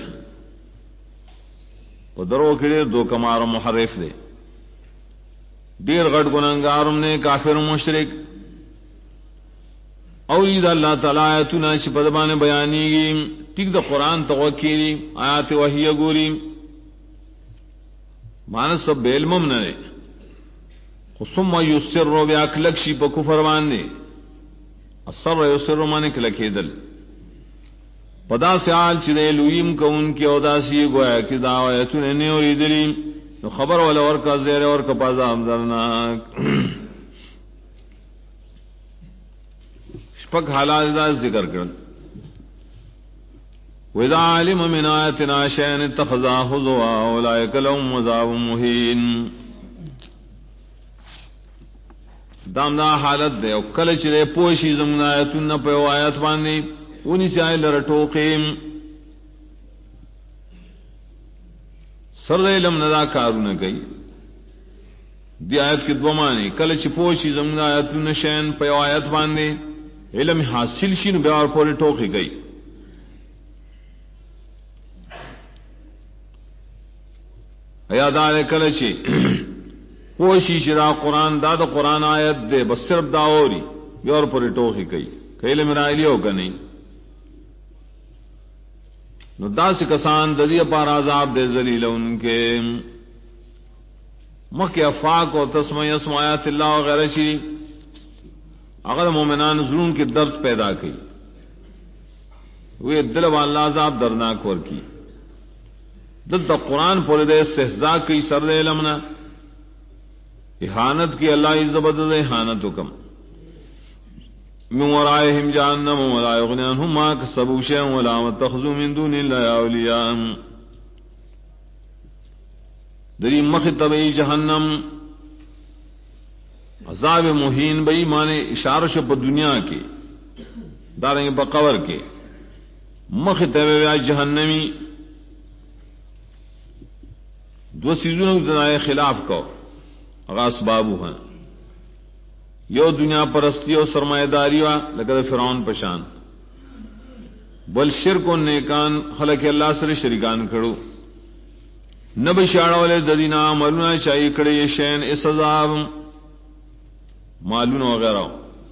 وہ درو کھڑے دو کمار محرف دے دیر غٹ گناہگارم نے کافر و مشرک اولید اللہ تعالی آیتنا چی پدبان بیانی گی ٹک دا قرآن توقیلی آیات وحی گوری مانس سب بیلمم نرے خصم یسر رو بیا کلکشی پا کفر باندے اثر یسر مانے کلکی دل پدا سے آل چی دے لویم کا ان کی اوداسی گویا کی دا آیتنا نیوری دلیم نو خبر والا اور کا زیر اور کا پازا ہمدرناک شپک حالات دا ذکر کرن وَإِذَا عَلِمَ مِنْ آيَاتِنَا شَيْئًا اتَّخَذَهُ هُزُوًا أُولَئِكَ لَهُمْ عَذَابٌ مُهِينٌ دام دا حالت دے او کل چرے پوشی زمن آیتون پہ آیت باندی انہی سے آئے لرٹوقیم سر علم ندا کارو نہ گئی دی آیت کی دو معنی کل چ پوشی زمین آیتون شین پہ آیت باندے علم حاصل شین بیار پوری ٹوکی گئی یاد آئے کل چ پوشی شرا قرآن داد قرآن آیت دے بس صرف داوری بیار پوری ٹوکی گئی کہ علم رائلی ہوگا نہیں نو داس کسان ددی پار عذاب دے ذلیل ان کے مکہ افاق و تسمع اسم آیات اللہ وغیرہ چی اگر مومنان ظلم کی درد پیدا کی وہ دل والا عذاب درناک ور کی دل قرآن پورے دے استہزاء کی سر علمنا احانت کی اللہ زبردست احانت حکم من ورائهم جہنم ولا یغنی عنہم ما کسبوا شیئا ولا اتخذوا من دون اللہ اولیاء دری مخطبی جہنم عذاب مہین بئی مانے اشارہ شب دنیا کے داریں گے بقور کے مخطبی جہنمی دو سیزنوں دنائے خلاف کو اغاس بابو ہیں یو دنیا پرستی و سرمایہ داری وا لکہ فرعون پشان بل شرک و نیکان خلق اللہ سر شریکان کڑو نب شاڑا والے ددینا ملونا چاہیے کڑے یہ شین اس عذاب مالون وغیرہ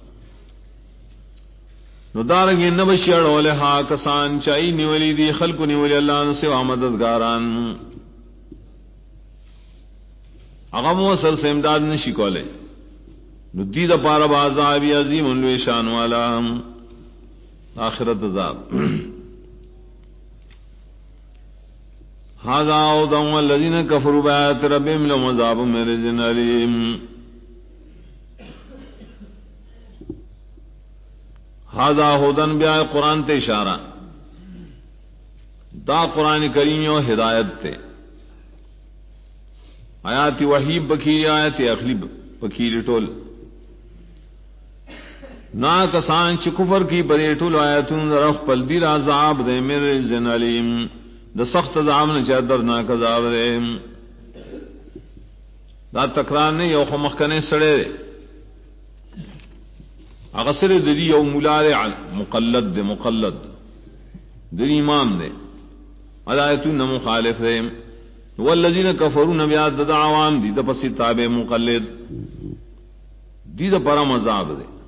نو دارنگی نب شاڑا والے ہا کسان چاہیے نیولی دی خلق نیولی اللہ نسوا مددگاران اغم و سر سے امداد نشی کولے ندید پارا عذاب عظیم انلوی شان والا آخرت عذاب هذا هدى والذين كفروا بآيات ربهم لهم عذاب من رجز أليم هذا هدى بیا قرآن تے اشارہ دا قرآن کریم و ہدایت تے آیات وحی بکیری آیات اخلی بکیری ٹول نا کسان چ کفر کی بریٹول آیتون رخ پل دیر عذاب دے میرے رجز علیم دا سخت عذاب نے چادر نا عذاب دے دا تکرار نے یو خمخکنے سڑے اغسر دری یو ملار مقلد دے مقلد دری امام دے آیتون مخالف دے والذین کفروا نبیات دا عوام دی دا پسی تابع مقلد دی دا پرم عذاب دے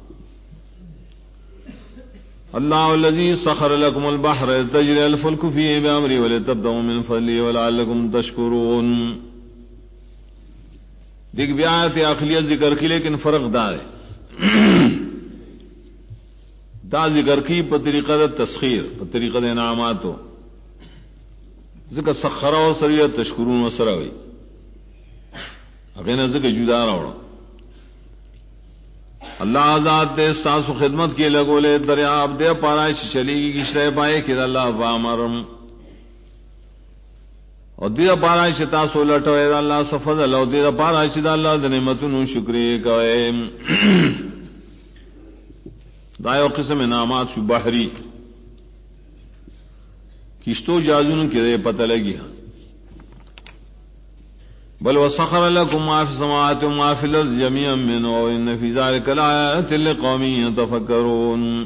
اللہ الذی سخر لكم البحر تجری الفلک فیہ بامری ولتبتغوا من فضلہ ولعلکم تشکرون دیکھ بیات عقلیت ذکر کی لیکن فرق دا ہے دا ذکر کی پا طریقہ دا تسخیر پا طریقہ دا انعاماتو ذکر سخرہ و سریع تشکرون و سرہ ہوئی اگینا ذکر جدا راوڑا اللہ آزاد دے ساس و خدمت کی لگو لے دریاب دے پارائش چلی گی کشرے پائے کہ اللہ فامرم اور دیر پارائش تاسو لٹوئے دا اللہ سفضل اور دیر پارائش دا اللہ دا نعمتنو شکری کوئے دائیو قسم انعامات شو بحری کشتو جازون کی دے پتہ لگی بل وسخر لكم ما في السماوات وما في الارض جميعا منه وان في ذلك لآيات لقوم يتفكرون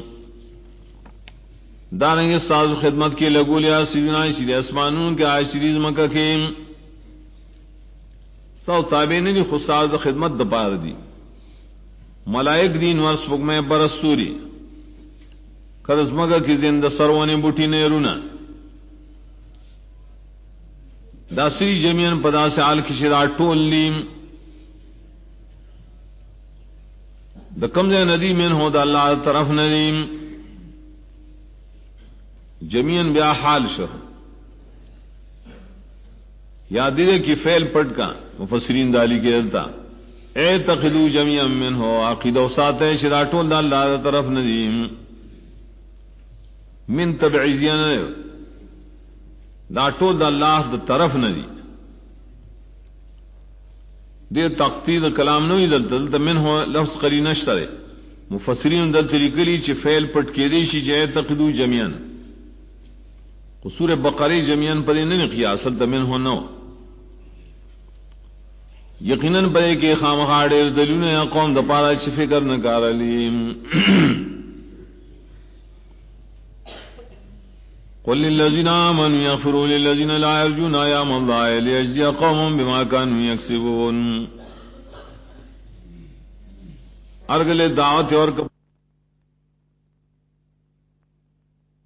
دارنگے ساز و خدمت کی لگو لیا سیدنا شری اسمانون کے آئے شریز مکہ کے سو تابع نے خود ساز و خدمت دپار دی ملائک دین ورس فک میں برستوری کرز مکہ کی زندہ سروانی بوٹی نے رونا داسری جمین پدا سے آل کی شرا ٹول لیم دا کمزے ندی من ہو دا اللہ طرف ندیم جمین بیا حال شہ یا دیدے کی فیل پٹ کا مفسرین دالی کے دلتا اے تقدو جمین من ہو عقیدہ و ساتے شرا ٹول دا اللہ طرف ندیم من تبعیزیان دا ټول د الله د طرف نه دي دې تقدیر کلام نه دلته منه لفظ قرینه شته مفسرین دلته لیکلي چې فعل پټ کېدی شي چې تقدو جميعا سورہ بقرہ جميعا پر نه قیاس د منه نو یقینا به کې خامخاړې دلونه قوم د پاره چې فکر نه کارلی قل للذین آمنوا یغفروا للذین لا یرجون ایام الله لیجزی قوم بما كانوا یکسبون ارگلے دعوت اور